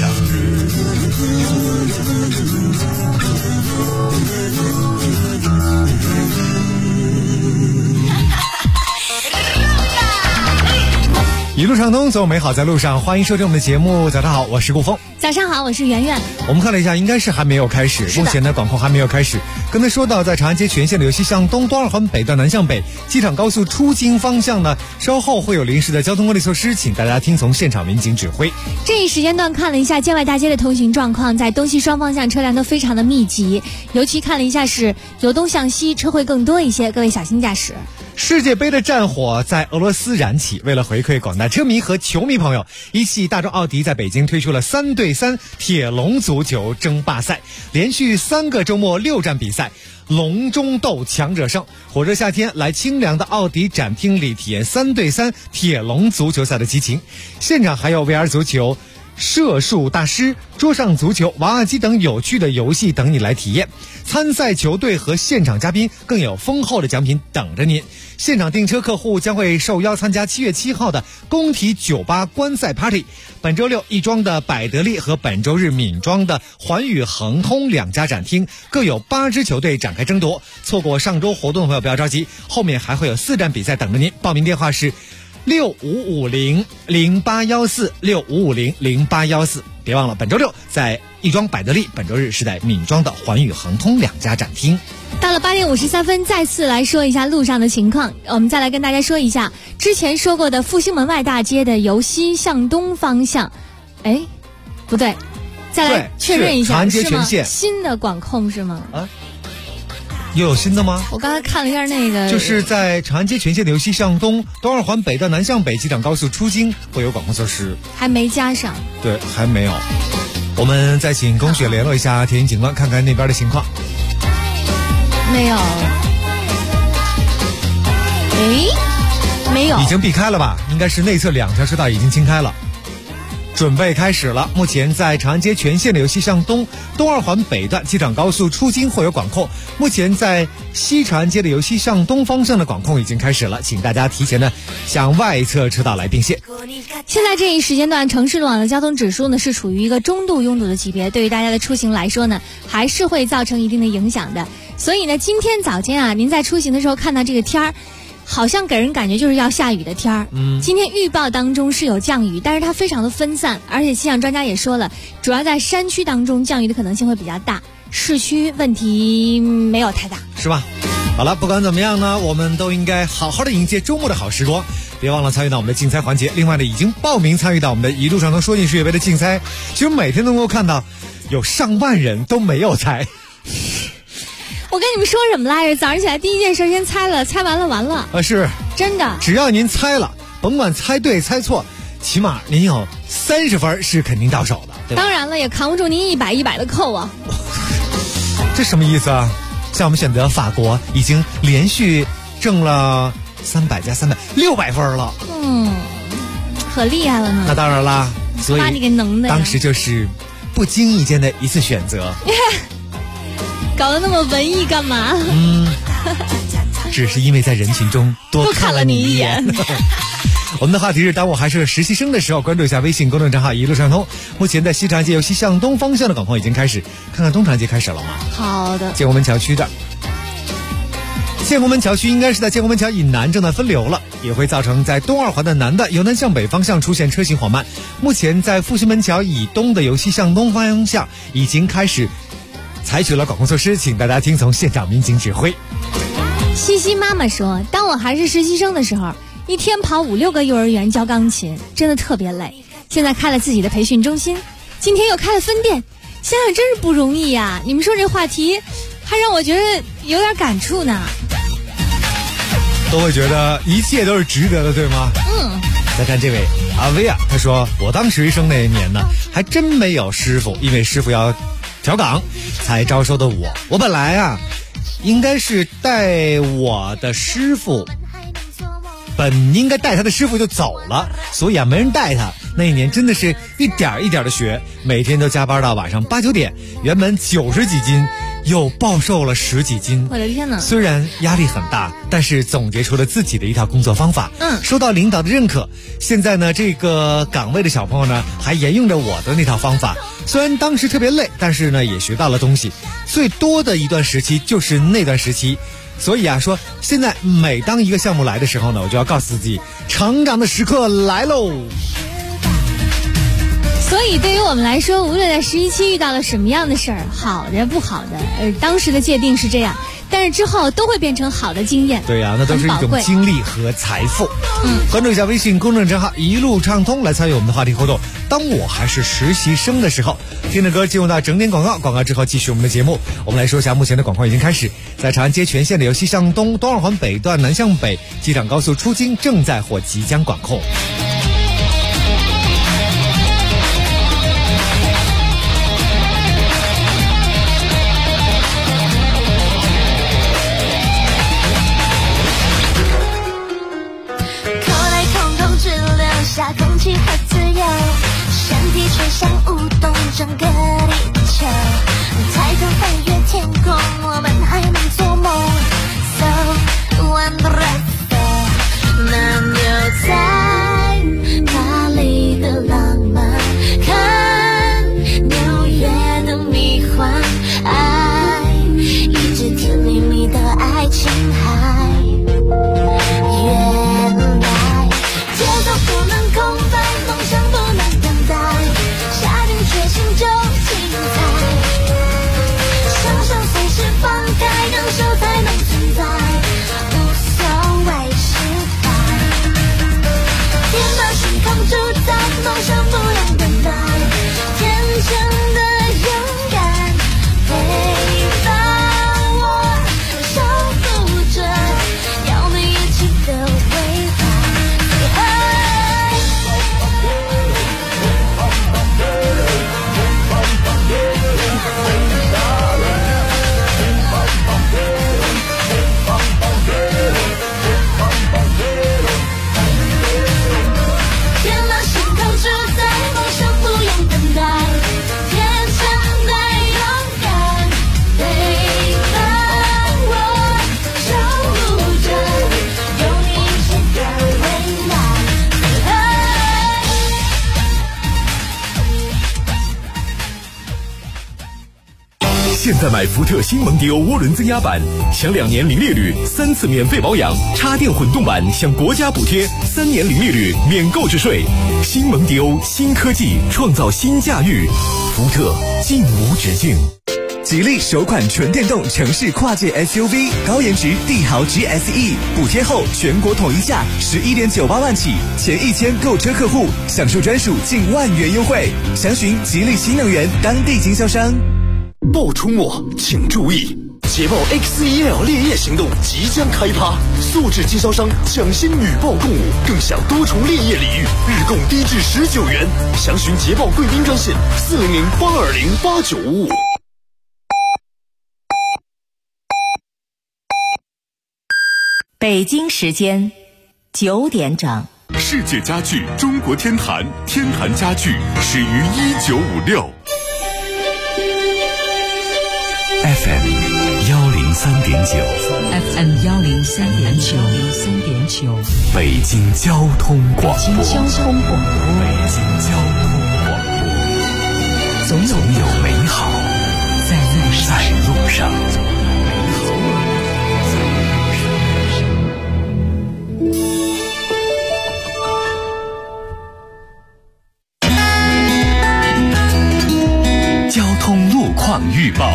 一路畅通，总有美好在路上。欢迎收听我们的节目。早上好，我是顾峰。 早上好，我是圆圆。 我们看了一下，应该是还没有开始，目前的管控还没有开始。刚才说到，在长安街全线的由西向东东二环北段南向北机场高速出京方向呢，稍后会有临时的交通管理措施，请大家听从现场民警指挥。 这一时间段看了一下建外大街的通行状况，在东西双方向车辆都非常的密集，尤其看了一下是由东向西车会更多一些，各位小心驾驶。 世界杯的战火在俄罗斯燃起，为了回馈广大车迷和球迷朋友，一汽大众奥迪在北京推出了3对3铁笼足球争霸赛，连续3个周末6站比赛，笼中斗，强者胜。火热夏天，来清凉的奥迪展厅里体验3对3铁笼足球赛的激情。现场还有 VR 足球、射术大师、桌上足球、娃娃机等有趣的游戏等你来体验。参赛球队和现场嘉宾更有丰厚的奖品等着您。现场订车客户将会受邀参加7月7号的工体酒吧观赛 Party。本周六亦庄的百得利和本周日闵庄的环宇恒通2家展厅各有8支球队展开争夺。错过上周活动的朋友不要着急，后面还会有4站比赛等着您。报名电话是65500814 65500814。别忘了本周六在亦庄百得利，本周日是在闵庄的环宇恒通2家展厅。 到了8点53分，再次来说一下路上的情况。我们再来跟大家说一下之前说过的复兴门外大街的由西向东方向，不对，再来确认一下， 长安街全线新的管控是吗？ 又有新的吗？ 我刚才看了一下那个， 就是在长安街全线的由西向东东二环北段南向北机场高速出京会有管控措施， 还没加上。 对，还没有。 我们再请龚雪联络一下铁云警官，看看那边的情况。 没有。没有， 已经避开了吧？应该是内侧2条车道已经清开了，准备开始了。目前在长安街全线的由西向东东二环北段机场高速出京会有管控。目前在西长安街的由西向东方向的管控已经开始了，请大家提前呢向外侧车道来并线。 现在这一时间段，城市路网的交通指数呢是处于一个中度拥堵的级别，对于大家的出行来说呢，还是会造成一定的影响的。所以呢，今天早间啊，您在出行的时候看到这个天儿，好像给人感觉就是要下雨的天儿。今天预报当中是有降雨，但是它非常的分散，而且气象专家也说了，主要在山区当中降雨的可能性会比较大，市区问题没有太大， 是吧？好了，不管怎么样呢，我们都应该好好的迎接周末的好时光，别忘了参与到我们的竞猜环节。另外呢，已经报名参与到我们的一路上能说进世界杯的竞猜，其实每天都能够看到有上万人都没有猜。 我跟你们说什么来着？早上起来第一件事先猜了，猜完了完了。 是真的， 只要您猜了，甭管猜对猜错，起码您有30分是肯定到手的，对吧？ 当然了，也扛不住您100的扣啊。 这什么意思啊？像我们选择法国，已经连续挣了300加300 600分了。 可厉害了呢。 那当然啦，所以把你给能的呀， 当时就是不经意间的一次选择。 搞得那么文艺干嘛？ 只是因为在人群中多看了你一眼。我们的话题是：当我还是实习生的时候，关注一下微信公众账号一路畅通。目前在西长安街由西向东方向的管控已经开始，看看东长安街开始了吗？ 好的。 建国门桥区的建国门桥区应该是在建国门桥以南正在分流了，也会造成在东二环的南段由南向北方向出现车行缓慢。目前在复兴门桥以东的由西向东方向已经开始采取了管控措施，请大家听从现场民警指挥。 西西妈妈说，当我还是实习生的时候，一天跑5、6个幼儿园教钢琴，真的特别累。现在开了自己的培训中心，今天又开了分店，想想真是不容易呀。你们说这话题还让我觉得有点感触呢。 都会觉得一切都是值得的，对吗？再看这位阿威啊，他说我当实习生那一年呢，还真没有师傅，因为师傅要调岗才招收的我。我本来啊应该是带我的师傅，本应该带他的师傅就走了，所以啊没人带他。那一年真的是一点一点的学，每天都加班到晚上8、9点，原本90几斤又暴瘦了10几斤。 我的天哪！ 虽然压力很大，但是总结出了自己的一套工作方法，收到领导的认可。现在呢，这个岗位的小朋友呢还沿用着我的那套方法。虽然当时特别累，但是呢也学到了东西。最多的一段时期就是那段时期。所以啊，说现在每当一个项目来的时候呢，我就要告诉自己，成长的时刻来喽。 所以对于我们来说，无论在实习期遇到了什么样的事儿，好的不好的，当时的界定是这样，但是之后都会变成好的经验。 对呀，那都是一种经历和财富。关注一下微信公众账号一路畅通，来参与我们的话题互动。当我还是实习生的时候，听着歌进入到整点广告，广告之后继续我们的节目。我们来说一下目前的广告已经开始，在长安街全线的由西向东东二环北段南向北机场高速出京正在或即将管控。 下空气很自由，身体却像舞动整个地球。抬头翻越天空，我们还能做梦。So wonderful， 那就在巴黎的浪漫，看纽约的迷幻，爱一直甜蜜蜜的爱情海。节奏不能空白，梦想不能等待，下定决心就精彩，双手随时放开，让手才能存在，无所谓失败，天马行空主宰，梦想不能等待，天真的勇敢陪伴我，守护着要你一起的未来。 现在买福特新蒙迪欧涡轮增压版，享2年零利率，3次免费保养；插电混动版享国家补贴，3年零利率，免购置税。新蒙迪欧，新科技创造新驾驭，福特尽无止境。 吉利首款纯电动城市跨界 SUV 高颜值帝豪 GSE， 补贴后全国统一价11.98万起，前1000购车客户享受专属近1万元优惠。详询吉利新能源当地经销商。 报出没请注意，捷豹 X1L 烈焰行动即将开趴，素质经销商抢先女报共舞，更享多重烈焰礼遇，日供低至19元。详询捷豹贵宾专线400-820-8955。 北京时间9点整。 世界家具中国天坛，天坛家具始于1956。 FM 103.9 北京交通广播，总有美好在路上。交通路况预报。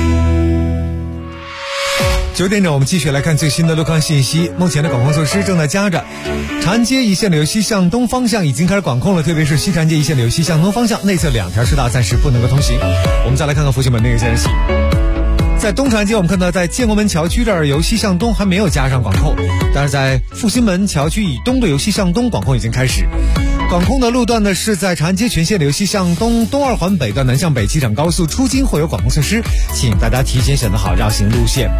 9点整，我们继续来看最新的路况信息。目前的管控措施正在加着，长安街一线流西向东方向已经开始管控了，特别是西长安街一线流西向东方向内侧2条车道暂时不能够通行。我们再来看看复兴门那个信息。在东长安街，我们看到在建国门桥区这儿由西向东还没有加上管控，但是在复兴门桥区以东的由西向东管控已经开始。管控的路段呢是在长安街全线流西向东东2环北段南向北机场高速出京会有管控措施，请大家提前选择好绕行路线。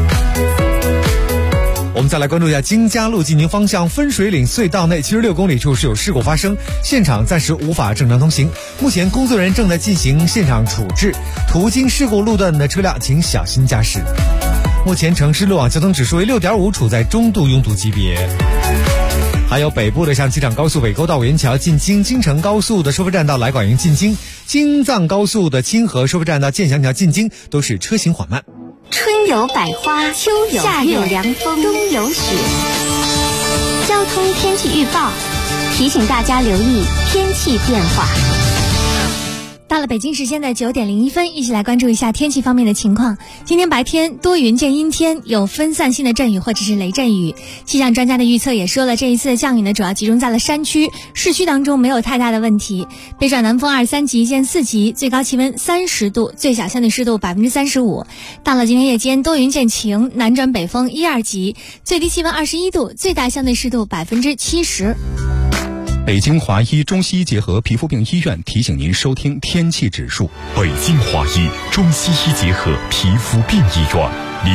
我们再来关注一下京嘉路济宁方向分水岭隧道内76公里处是有事故发生，现场暂时无法正常通行，目前工作人员正在进行现场处置，途经事故路段的车辆请小心驾驶。目前城市路网交通指数为6.5，处在中度拥堵级别。还有北部的像机场高速北沟到五元桥进京，京承高速的收费站到来广营进京，京藏高速的清河收费站到建祥桥进京都是车行缓慢。 春有百花，秋有夏有凉风，冬有雪。交通天气预报提醒大家留意天气变化。 到了北京时间的9点01分，一起来关注一下天气方面的情况。今天白天多云见阴天，有分散性的阵雨或者是雷阵雨。气象专家的预测也说了，这一次的降雨呢，主要集中在了山区，市区当中没有太大的问题。北转南风2、3级见4级，最高气温30度，最小相对湿度35%。到了今天夜间多云见晴，南转北风1、2级，最低气温21度，最大相对湿度70%。 北京华医中西医结合皮肤病医院提醒您收听天气指数。 北京华医中西医结合皮肤病医院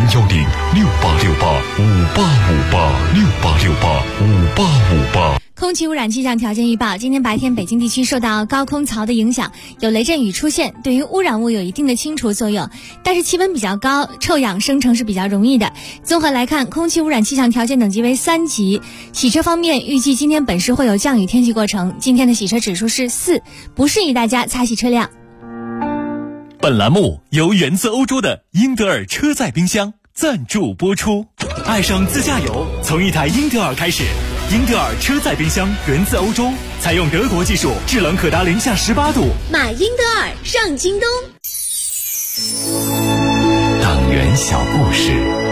，010-6868-5858，6868-5858。 空气污染气象条件预报，今天白天北京地区受到高空槽的影响，有雷阵雨出现，对于污染物有一定的清除作用，但是气温比较高，臭氧生成是比较容易的。综合来看，空气污染气象条件等级为3级。洗车方面，预计今天本市会有降雨天气过程，今天的洗车指数是4，不适宜大家擦洗车辆。 本栏目由源自欧洲的英德尔车载冰箱赞助播出。爱上自驾游，从一台英德尔开始。英德尔车载冰箱源自欧洲，采用德国技术，制冷可达零下18度。 买英德尔上京东。 党员小故事。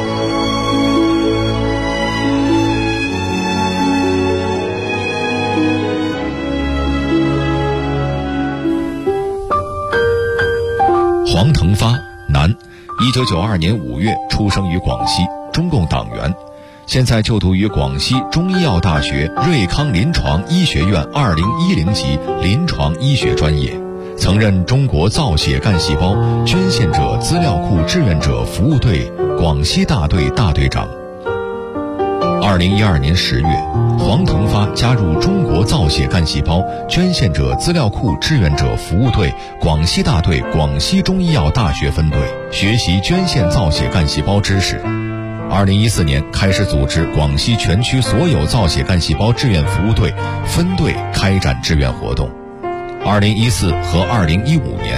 黄腾发，男，1992年5月出生于广西，中共党员。现在就读于广西中医药大学瑞康临床医学院2010级临床医学专业，曾任中国造血干细胞捐献者资料库志愿者服务队广西大队大队长。2012年10月，黄腾发加入中国造血干细胞捐献者资料库志愿者服务队广西大队广西中医药大学分队，学习捐献造血干细胞知识。2014年开始组织广西全区所有造血干细胞志愿服务队分队开展志愿活动。2014和2015年，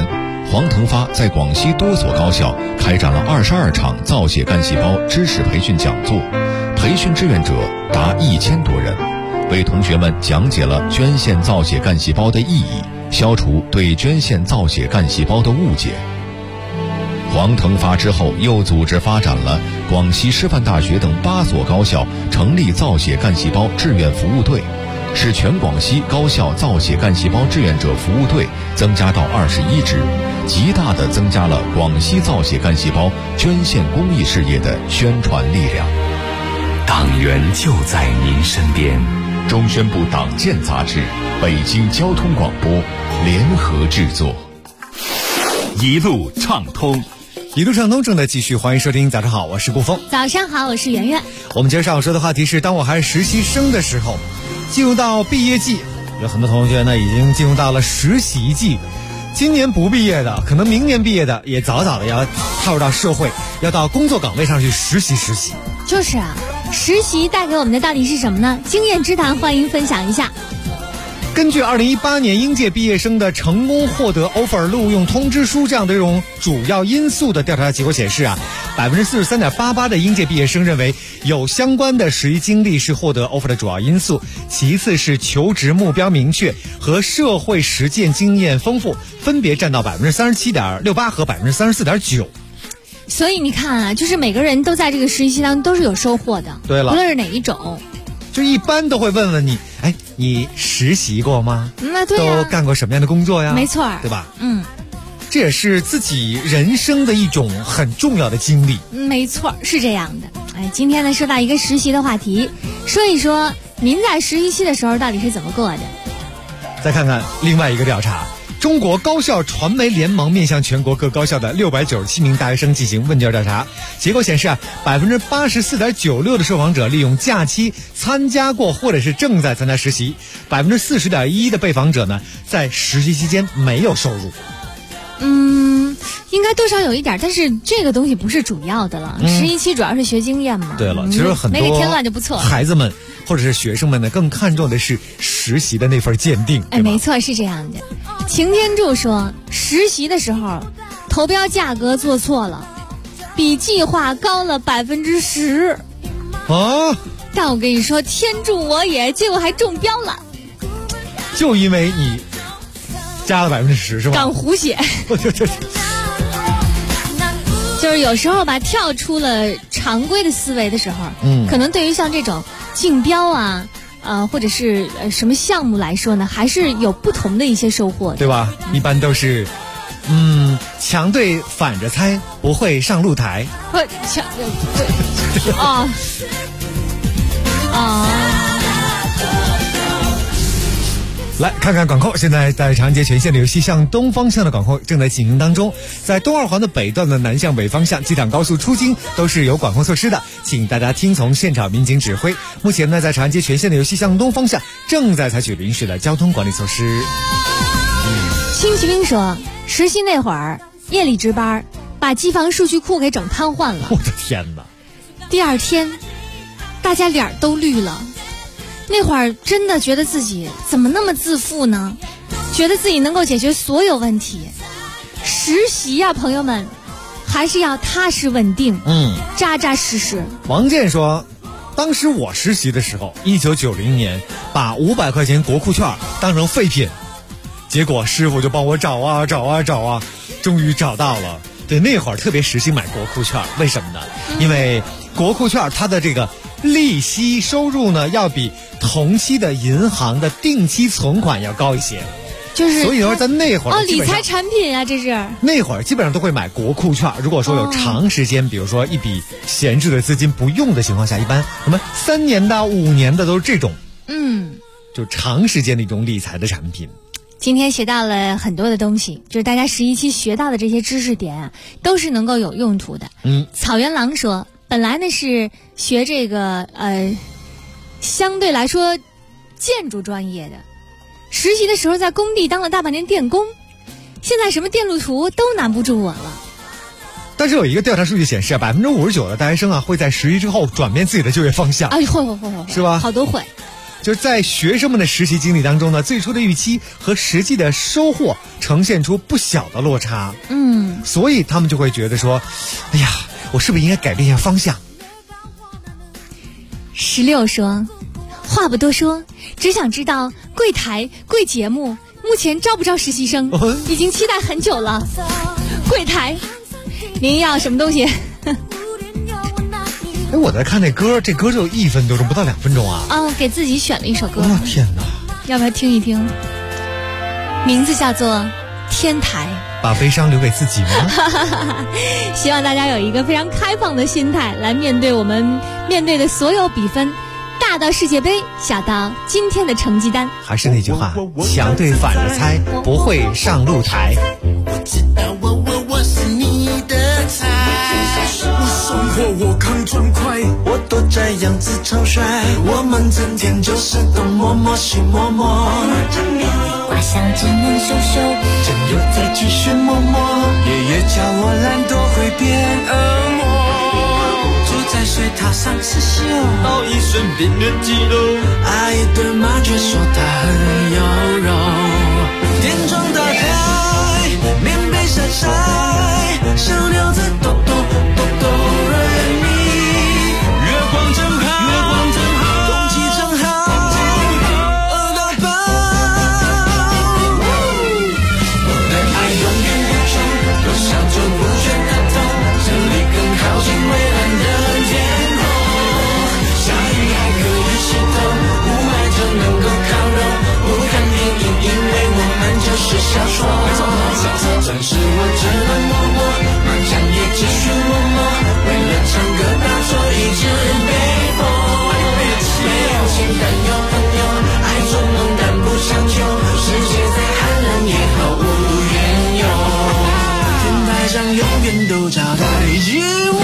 黄腾发在广西多所高校开展了22场造血干细胞知识培训讲座，培训志愿者达1000多人，为同学们讲解了捐献造血干细胞的意义，消除对捐献造血干细胞的误解。黄腾发之后又组织发展了广西师范大学等8所高校成立造血干细胞志愿服务队，使全广西高校造血干细胞志愿者服务队增加到21支，极大地增加了广西造血干细胞捐献公益事业的宣传力量。 党员就在您身边。 中宣部党建杂志、北京交通广播联合制作。 一路畅通。 一路畅通正在继续，欢迎收听。早上好，我是顾峰。 早上好，我是圆圆。 我们今儿上午说的话题是，当我还是实习生的时候，进入到毕业季，有很多同学呢已经进入到了实习季。今年不毕业的，可能明年毕业的，也早早的要踏入到社会，要到工作岗位上去实习。 就是啊，实习带给我们的到底是什么呢？经验之谈，欢迎分享一下。 根据2018年应届毕业生的成功获得 offer 录用通知书这样的一种主要因素的调查结果显示啊，43.88%的应届毕业生认为有相关的实习经历是获得 offer 的主要因素，其次是求职目标明确和社会实践经验丰富，分别占到37.68%和34.9%。 所以你看啊，就是每个人都在这个实习期当中都是有收获的。 对了， 无论是哪一种， 就一般都会问问你，哎，你实习过吗？ 那对啊， 都干过什么样的工作呀？ 没错， 对吧？这也是自己人生的一种很重要的经历。 没错，是这样的。哎，今天呢说到一个实习的话题，说一说您在实习期的时候到底是怎么过的。 再看看另外一个调查，中国高校传媒联盟面向全国各高校的697名大学生进行问卷调查，结果显示啊，84.96%的受访者利用假期参加过或者是正在参加实习，40.1%的被访者呢在实习期间没有收入。 应该多少有一点，但是这个东西不是主要的了。实习期主要是学经验嘛。 对了，其实很多没给添乱就不错。 孩子们或者是学生们呢，更看重的是实习的那份鉴定。 哎，没错，是这样的。擎天柱说，实习的时候投标价格做错了，比计划高了10%。 啊！ 但我跟你说，天助我也，结果还中标了。 就因为你加了10%是吧？ 敢胡写。就是有时候吧，跳出了常规的思维的时候，可能对于像这种竞标啊，或者是什么项目来说呢，还是有不同的一些收获的， 对吧？一般都是，强队反着猜，不会上露台。 对来看看管控，现在在长安街全线的有西向东方向的管控正在进行当中，在东二环的北段的南向北方向机场高速出京都是有管控措施的，请大家听从现场民警指挥。目前呢，在长安街全线的有西向东方向正在采取临时的交通管理措施。 新骑兵说，实习那会儿夜里值班，把机房数据库给整瘫痪了。 我的天哪！ 第二天，大家脸都绿了。那会儿真的觉得自己怎么那么自负呢？觉得自己能够解决所有问题。实习啊，朋友们，还是要踏实稳定，扎扎实实。 王健说，当时我实习的时候，1990年把500块钱国库券当成废品，结果师傅就帮我找啊，终于找到了。对，那会儿特别实行买国库券，为什么呢？因为国库券它的这个利息收入呢，要比同期的银行的定期存款要高一些， 就是所以说在那会儿理财产品啊，这是那会儿基本上都会买国库券。如果说有长时间，比如说一笔闲置的资金不用的情况下，一般什么3年的、5年的都是这种，就长时间的一种理财的产品。 今天学到了很多的东西，就是大家实习期学到的这些知识点啊，都是能够有用途的。草原狼说，本来呢是学这个相对来说建筑专业的，实习的时候在工地当了大半年电工，现在什么电路图都难不住我了。 但是有一个调查数据显示啊，59%的大学生啊会在实习之后转变自己的就业方向。 会，是吧？好多会。 就是在学生们的实习经历当中呢，最初的预期和实际的收获呈现出不小的落差。所以他们就会觉得说，哎呀，我是不是应该改变一下方向 ？16说，话不多说，只想知道贵台贵节目目前招不招实习生？已经期待很久了。柜台，您要什么东西？ 我在看那歌，这歌只有1分多钟，不到2分钟啊！ 给自己选了一首歌。 天哪！ 要不要听一听？名字叫做《天台》。 把悲伤留给自己吗？ 希望大家有一个非常开放的心态来面对我们面对的所有比分，大到世界杯，小到今天的成绩单。 还是那句话，强对反着猜，不会上露台。 我是你的菜，我生活我扛砖块，我躲在样子超帅，我们整天就是东摸摸西摸摸，画像只能秀秀，真有再继续摸摸，爷爷叫我懒惰会变恶魔，住在水塔上刺绣，熬一身冰的肌肉，阿姨对麻雀说她很有肉，天窗打开，棉被晒晒，小鸟在抖抖抖抖瑞咪，月光真好，月光真好，空气真好，饿到饱，我的爱永远不重，多想就不觉得痛，这里更靠近蔚蓝的天空，下雨还可以洗头，雾霾就能够烤肉，不看电影因为我们就是小说，暂时我只能默默，麻将也继续默默，为了唱歌打错一直被迫，没有钱但有朋友，爱做梦但不强求，世界再寒冷也毫无缘由，天台上永远都招待着我，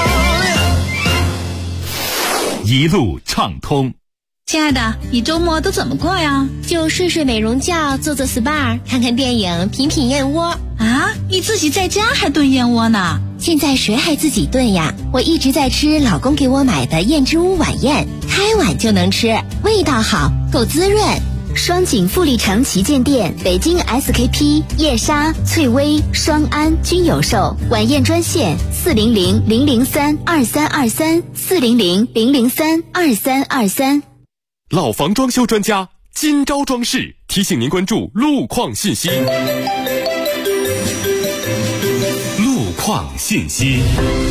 一路畅通。 亲爱的，你周末都怎么过呀？ 就睡睡美容觉，做做 SPA， 看看电影，品品燕窝。 啊，你自己在家还炖燕窝呢？ 现在谁还自己炖呀？我一直在吃老公给我买的燕之屋晚宴，开碗就能吃，味道好，够滋润。双井富力城旗舰店、北京 SKP、叶莎、翠微、双安均有售。晚宴专线400-003-2323，400-003-2323。 老房装修专家金招装饰提醒您关注路况信息。路况信息。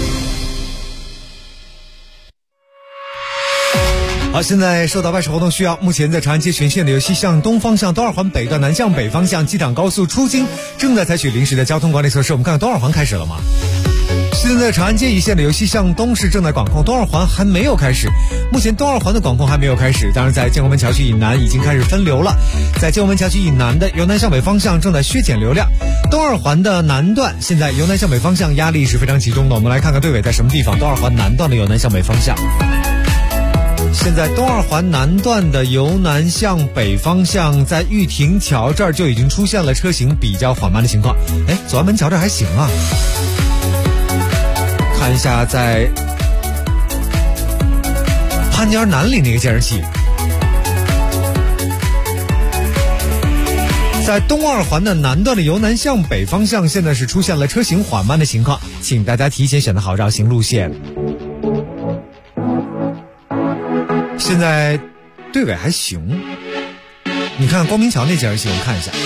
好，现在受到外事活动需要，目前在长安街全线的由西向东方向东二环北段南向北方向机场高速出京正在采取临时的交通管理措施。我们看看东二环开始了吗？现在长安街一线的由西向东是正在管控，东二环还没有开始。目前东二环的管控还没有开始，当然在建国门桥区以南已经开始分流了。在建国门桥区以南的由南向北方向正在削减流量。东二环的南段现在由南向北方向压力是非常集中的，我们来看看队尾在什么地方。东二环南段的由南向北方向，现在东二环南段的由南向北方向在玉亭桥这儿就已经出现了车行比较缓慢的情况。左安门桥这还行啊。看一下在潘家园南里那个监视器，在东二环的南段的由南向北方向现在是出现了车行缓慢的情况，请大家提前选择好绕行路线。现在队尾还行，你看光明桥那监视器我们看一下。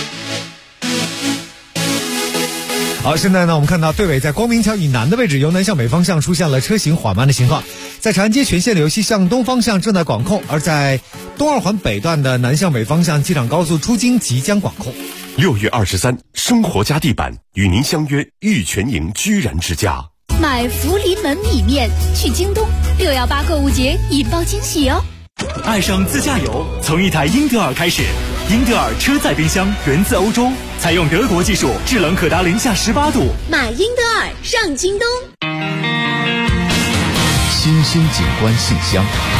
好，现在呢我们看到队尾在光明桥以南的位置由南向北方向出现了车行缓慢的情况，在长安街全线的由西向东方向正在管控，而在东二环北段的南向北方向机场高速出京即将管控。 6月23，生活家地板与您相约玉泉营居然之家。 买福临门米面去京东，618购物节引爆惊喜哦！ 爱上自驾游，从一台英德尔开始。英德尔车载冰箱源自欧洲，采用德国技术，制冷可达零下18度。 买英德尔上京东。 新兴景观信箱。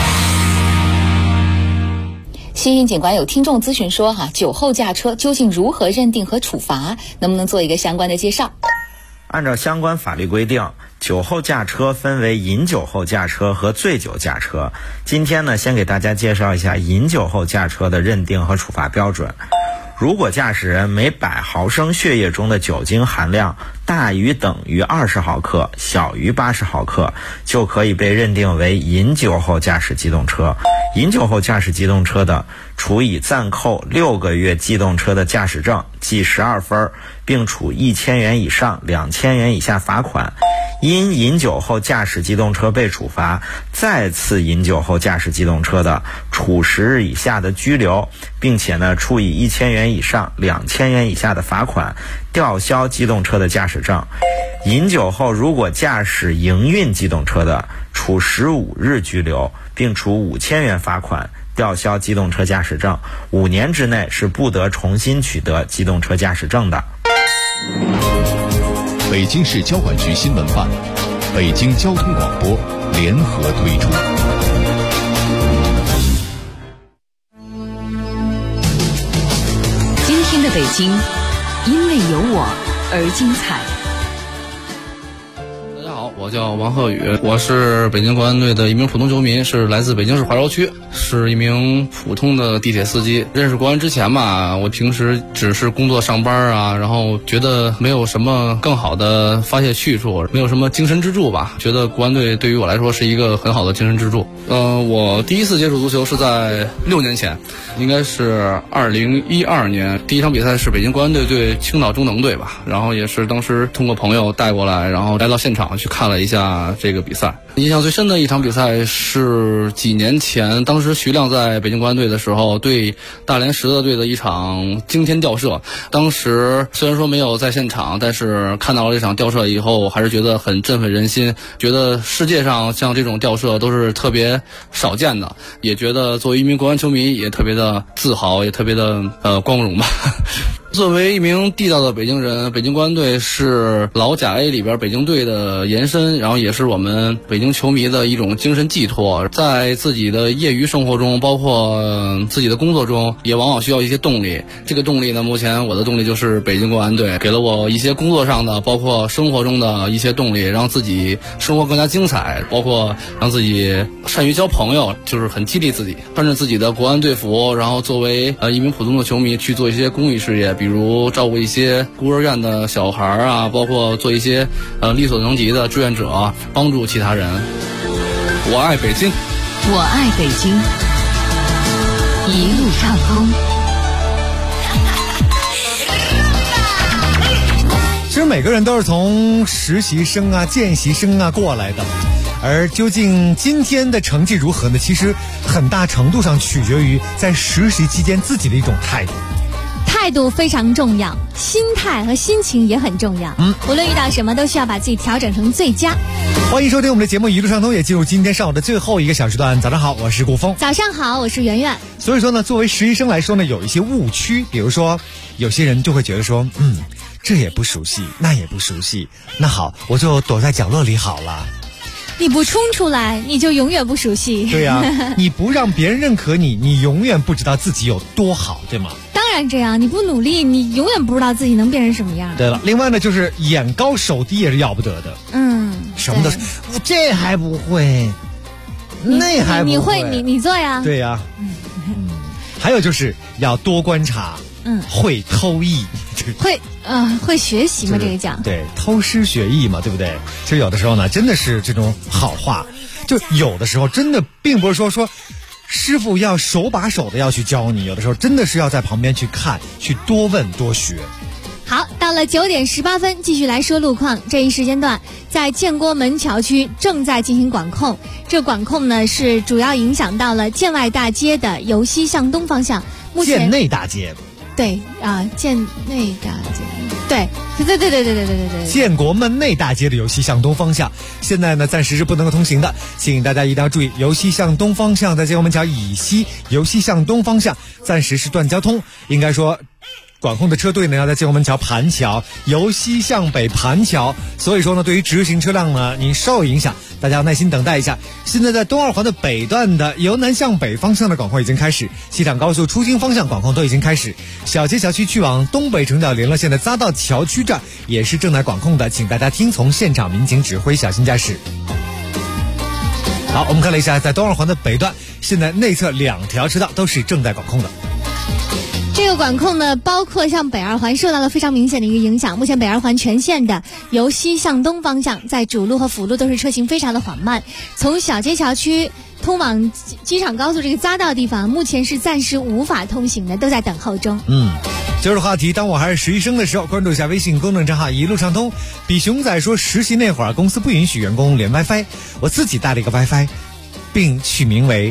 新兴景观有听众咨询说酒后驾车究竟如何认定和处罚，能不能做一个相关的介绍？ 按照相关法律规定， 酒后驾车分为饮酒后驾车和醉酒驾车。今天呢，先给大家介绍一下饮酒后驾车的认定和处罚标准。如果驾驶人每100毫升血液中的酒精含量大于等于20毫克，小于80毫克，就可以被认定为饮酒后驾驶机动车。饮酒后驾驶机动车的，处以暂扣6个月机动车的驾驶证，记12分，并处1000元以上2000元以下罚款。因饮酒后驾驶机动车被处罚，再次饮酒后驾驶机动车的，处10日以下的拘留，并且呢，处以1000元以上2000元以下的罚款，吊销机动车的驾驶证。饮酒后如果驾驶营运机动车的，处15日拘留，并处5000元罚款，吊销机动车驾驶证，5年之内是不得重新取得机动车驾驶证的。 北京市交管局新闻办、北京交通广播联合推出。 今天的北京，因为有我而精彩。 我叫王鹤宇，我是北京国安队的一名普通球迷，是来自北京市怀柔区，是一名普通的地铁司机。认识国安之前吧，我平时只是工作上班啊，然后觉得没有什么更好的发泄去处，没有什么精神支柱吧。觉得国安队对于我来说是一个很好的精神支柱。我第一次接触足球是在6年前，应该是2012年，第一场比赛是北京国安队对青岛中能队吧，然后也是当时通过朋友带过来，然后来到现场去看了一下这个比赛。印象最深的一场比赛是几年前，当时徐亮在北京国安队的时候对大连实德队的一场惊天吊射。当时虽然说没有在现场，但是看到了这场吊射以后，还是觉得很振奋人心，觉得世界上像这种吊射都是特别少见的，也觉得作为一名国安球迷也特别的自豪，也特别的光荣吧。作为一名地道的北京人，北京国安队是老甲 A 里边北京队的延伸，然后也是我们北京球迷的一种精神寄托。在自己的业余生活中，包括自己的工作中，也往往需要一些动力。这个动力呢，目前我的动力就是北京国安队，给了我一些工作上的，包括生活中的一些动力，让自己生活更加精彩，包括让自己善于交朋友，就是很激励自己。穿着自己的国安队服，然后作为一名普通的球迷去做一些公益事业，比如照顾一些孤儿院的小孩啊，包括做一些力所能及的志愿者，帮助其他人。我爱北京， 我爱北京，一路畅通。 其实每个人都是从实习生啊、见习生啊过来的，而究竟今天的成绩如何呢？其实很大程度上取决于在实习期间自己的一种态度。 态度非常重要，心态和心情也很重要。无论遇到什么，都需要把自己调整成最佳。 欢迎收听我们的节目《一路畅通》，也进入今天上午的最后一个小时段。早上好，我是顾峰。 早上好，我是圆圆。 所以说呢，作为实习生来说呢，有一些误区，比如说有些人就会觉得说，这也不熟悉，那也不熟悉，那好，我就躲在角落里好了。 你不冲出来，你就永远不熟悉。 对呀，你不让别人认可你，你永远不知道自己有多好，对吗？ 当然这样，你不努力，你永远不知道自己能变成什么样。 对了，另外呢，就是眼高手低也是要不得的。什么都是，我这还不会，那还不会， 你会，你做呀。 对呀。还有就是要多观察，会偷艺， 会学习嘛，这个讲对，偷师学艺嘛，对不对？其实有的时候呢，真的是这种好话，就有的时候真的并不是说师傅要手把手的要去教你，有的时候真的是要在旁边去看，去多问多学。 好，到了9点18分，继续来说路况。这一时间段，在建国门桥区正在进行管控，这管控呢是主要影响到了建外大街的由西向东方向。目前建内大街。 对啊，建内大街。对， 建国门内大街的由西向东方向，现在呢暂时是不能够通行的，请大家一定要注意，由西向东方向在建国门桥以西，由西向东方向暂时是断交通，应该说管控的车队呢要在建国门桥盘桥，由西向北盘桥，所以说呢，对于直行车辆呢，你稍有影响，大家要耐心等待一下。现在在东二环的北段的由南向北方向的管控已经开始，西厂高速出京方向管控都已经开始，小街桥区去往东北城角联络线的匝道桥区站也是正在管控的，请大家听从现场民警指挥，小心驾驶。好，我们看了一下，在东二环的北段，现在内侧2条车道都是正在管控的。 这个管控呢，包括像北二环受到了非常明显的一个影响。目前北二环全线的由西向东方向，在主路和辅路都是车行非常的缓慢。从小街桥区通往机场高速这个匝道地方，目前是暂时无法通行的，都在等候中。 今儿的话题，当我还是实习生的时候，关注一下微信公众账号一路畅通。比熊仔说，实习那会儿公司不允许员工连 WiFi， 我自己带了一个 WiFi， 并取名为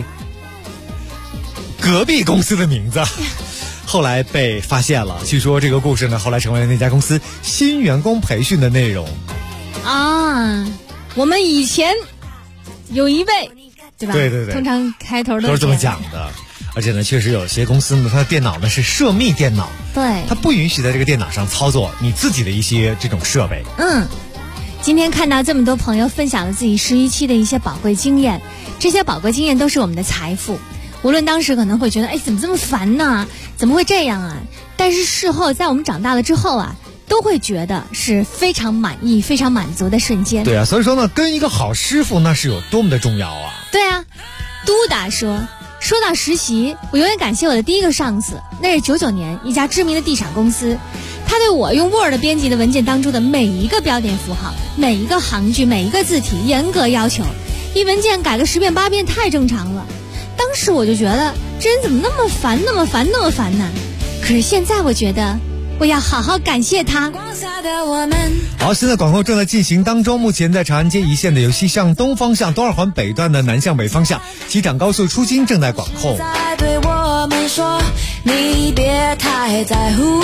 隔壁公司的名字。后来被发现了，据说这个故事呢，后来成为了那家公司新员工培训的内容。 我们以前有一位，对吧？ 对对对， 通常开头都是这么讲的。而且呢，确实有些公司呢，它的电脑呢是涉密电脑， 对， 它不允许在这个电脑上操作你自己的一些这种设备。 今天看到这么多朋友分享了自己实习期的一些宝贵经验，这些宝贵经验都是我们的财富。无论当时可能会觉得，怎么这么烦呢？怎么会这样啊？但是事后，在我们长大了之后啊，都会觉得是非常满意、非常满足的瞬间。 对啊，所以说呢，跟一个好师傅那是有多么的重要啊！ 对啊，嘟达说到实习，我永远感谢我的第一个上司，那是99年一家知名的地产公司。他对我用 Word 编辑的文件当中的每一个标点符号、每一个行距、每一个字体严格要求，一文件改个10遍8遍太正常了。当时我就觉得这人怎么那么烦呢？可是现在我觉得我要好好感谢他。 好，现在管控正在进行当中，目前在长安街一线的由西向东方向东二环北段的南向北方向，机场高速出京正在管控。 在对我们说你别太在乎，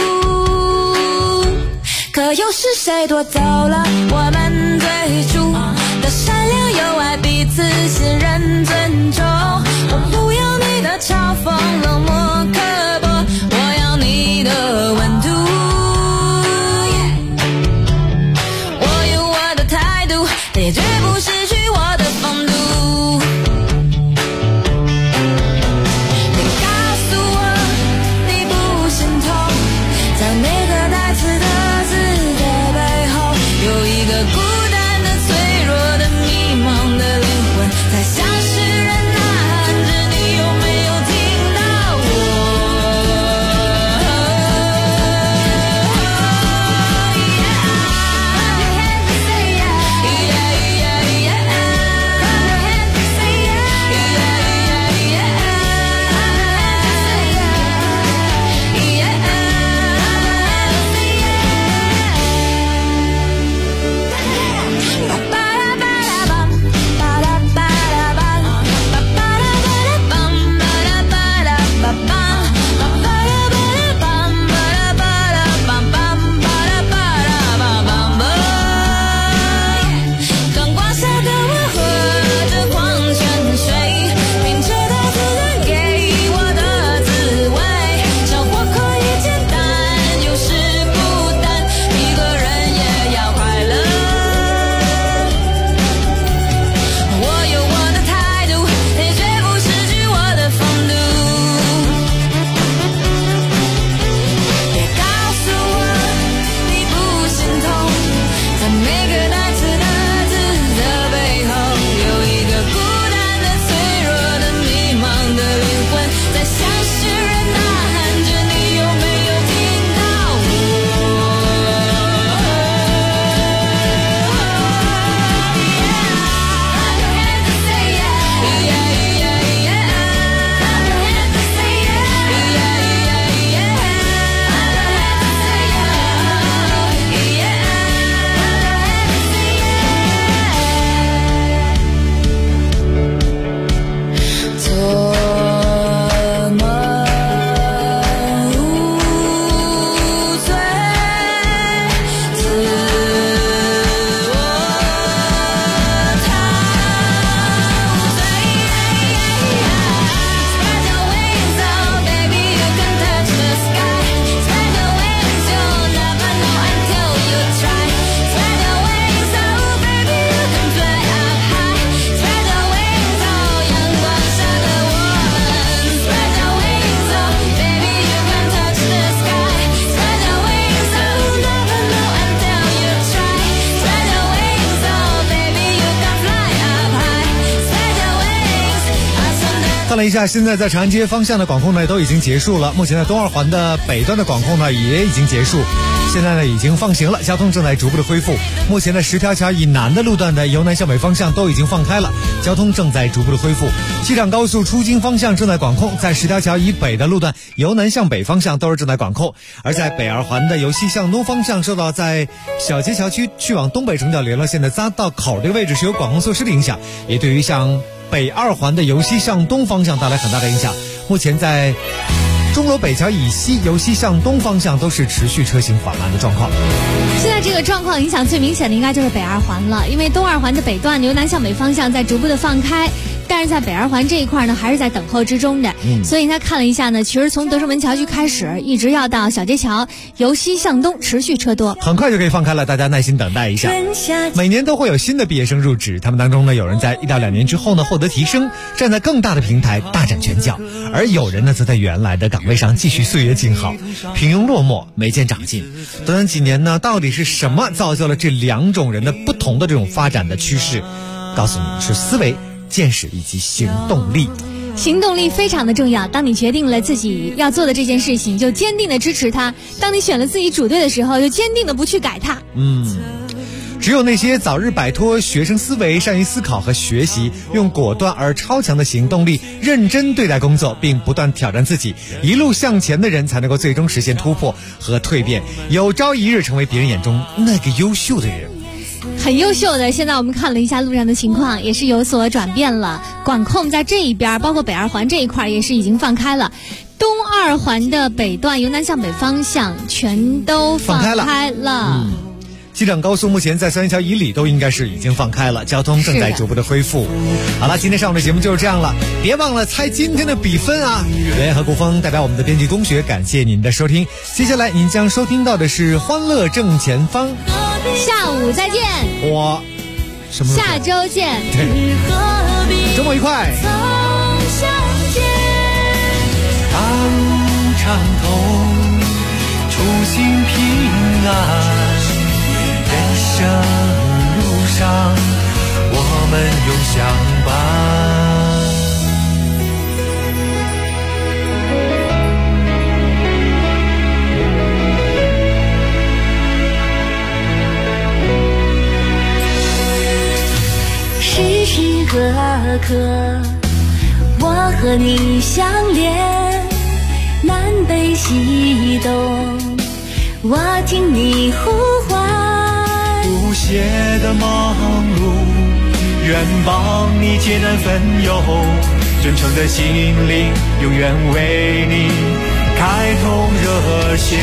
可又是谁夺走了我们最初的善良友爱，彼此信任尊重。我不要你的嘲讽冷漠刻薄，我要你的温度。我有我的态度，但也绝不失去我的风度。你告诉我你不心痛，在每个带刺的字的背后，有一个孤单的脆弱的迷茫的灵魂，在向世人呐喊着，你有没有听到看了一下，现在在长安街方向的管控呢都已经结束了，目前在东二环的北端的管控呢也已经结束，现在呢已经放行了，交通正在逐步的恢复。目前的10条桥以南的路段的由南向北方向都已经放开了，交通正在逐步的恢复。机场高速出京方向正在管控，在10条桥以北的路段由南向北方向都是正在管控，而在北二环的由西向东方向受到在小街桥区去往东北城角联络线的匝道口这个位置是有管控措施的影响，也对于像北二环的由西向东方向带来很大的影响。目前在钟楼北桥以西由西向东方向都是持续车行缓慢的状况。 现在这个状况影响最明显的应该就是北二环了，因为东二环的北段由南向北方向在逐步的放开，但是在北二环这一块呢还是在等候之中的。所以他看了一下呢，其实从德胜门桥区开始一直要到小街桥由西向东持续车多， 很快就可以放开了，大家耐心等待一下。每年都会有新的毕业生入职，他们当中呢有人在1到2年之后呢获得提升，站在更大的平台大展拳脚，而有人呢则在原来的岗位上继续岁月静好，平庸落寞，没见长进。短短几年呢，到底是什么造就了这2种人的不同的这种发展的趋势？告诉你是思维、见识以及行动力。 行动力非常的重要，当你决定了自己要做的这件事情，就坚定的支持它；当你选了自己主队的时候，就坚定的不去改它。 只有那些早日摆脱学生思维，善于思考和学习，用果断而超强的行动力认真对待工作，并不断挑战自己，一路向前的人才能够最终实现突破和蜕变，有朝一日成为别人眼中那个优秀的人。 很优秀的，现在我们看了一下路上的情况，也是有所转变了。管控在这一边，包括北二环这一块也是已经放开了。东二环的北段由南向北方向全都放开了。 机场高速目前在三元桥以里都应该是已经放开了，交通正在逐步的恢复。好了，今天上午的节目就是这样了，别忘了猜今天的比分啊！袁岩和顾峰代表我们的编辑龚学，感谢您的收听。接下来您将收听到的是《欢乐正前方》， 下午再见。 我什么？ 下周见。 周末愉快。 大路畅通，出行平安。人生路上，我们永相伴。 时时刻刻，我和你相连，南北西东，我听你呼唤。 不懈的忙碌，愿帮你解难分忧，真诚的心灵，永远为你开通热线。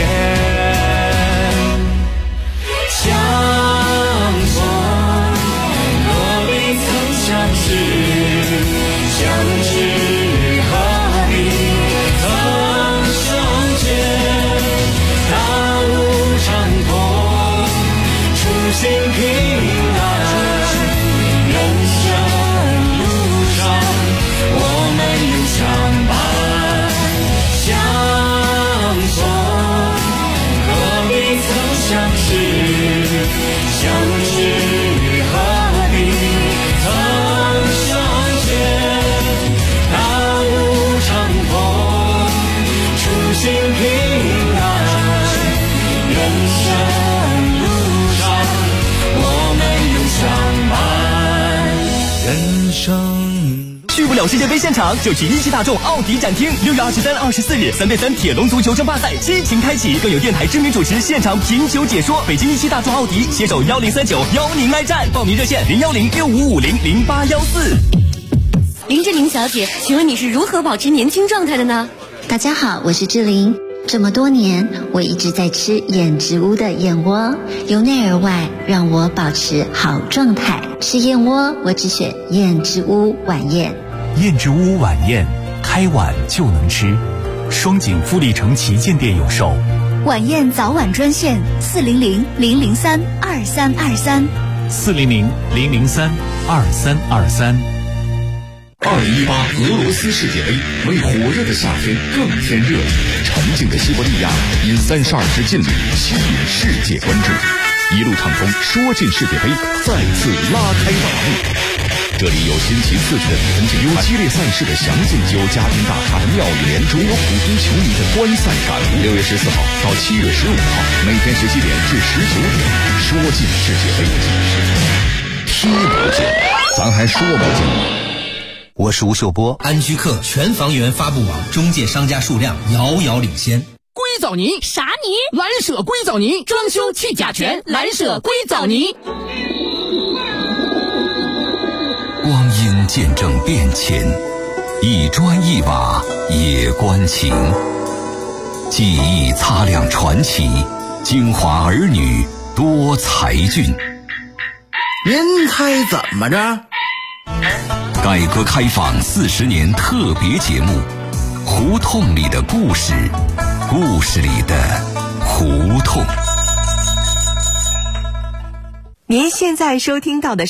相逢若未曾相识，相知何必曾相见。大路畅通，出行平安，人生路上我们永相伴。相逢何必曾相识，相知何必曾相见。大路畅通，出行平安，人生路上我们永相伴。人生去不了世界杯现场，就去一汽大众奥迪展厅。6月23、24日3对3铁笼足球争霸赛激情开启，更有电台知名主持现场品酒解说。北京一汽大众奥迪携手1039邀您来战，报名热线01065500814。 林志玲小姐，请问你是如何保持年轻状态的呢？ 大家好，我是志玲。这么多年，我一直在吃燕之屋的燕窝，由内而外让我保持好状态。吃燕窝，我只选燕之屋晚宴。 燕之屋晚宴，开碗就能吃。双井富力城旗舰店有售。 晚宴早晚专线400-003-2323。 400-003-2323。 2018俄罗斯世界杯为火热的夏天更添热情，沉静的西伯利亚因32支劲旅吸引世界关注，一路畅通，说进世界杯再次拉开马路。 这里有新奇刺激的比分竞赛，有激烈赛事的详尽，有家庭大厦的妙语连珠，有普通球迷的观赛感悟。6月14号到7月15号，每天17点至19点，说尽世界杯，听不见，咱还说不尽。 我是吴秀波，安居客全房源发布网中介商家数量遥遥领先。 硅藻泥啥泥？蓝舍硅藻泥，装修去甲醛，蓝舍硅藻泥。 光阴见证变迁，一砖一瓦也关情。记忆擦亮传奇，京华儿女多才俊。 您猜怎么着？ 改革开放40年特别节目，胡同里的故事，故事里的胡同。 您现在收听到的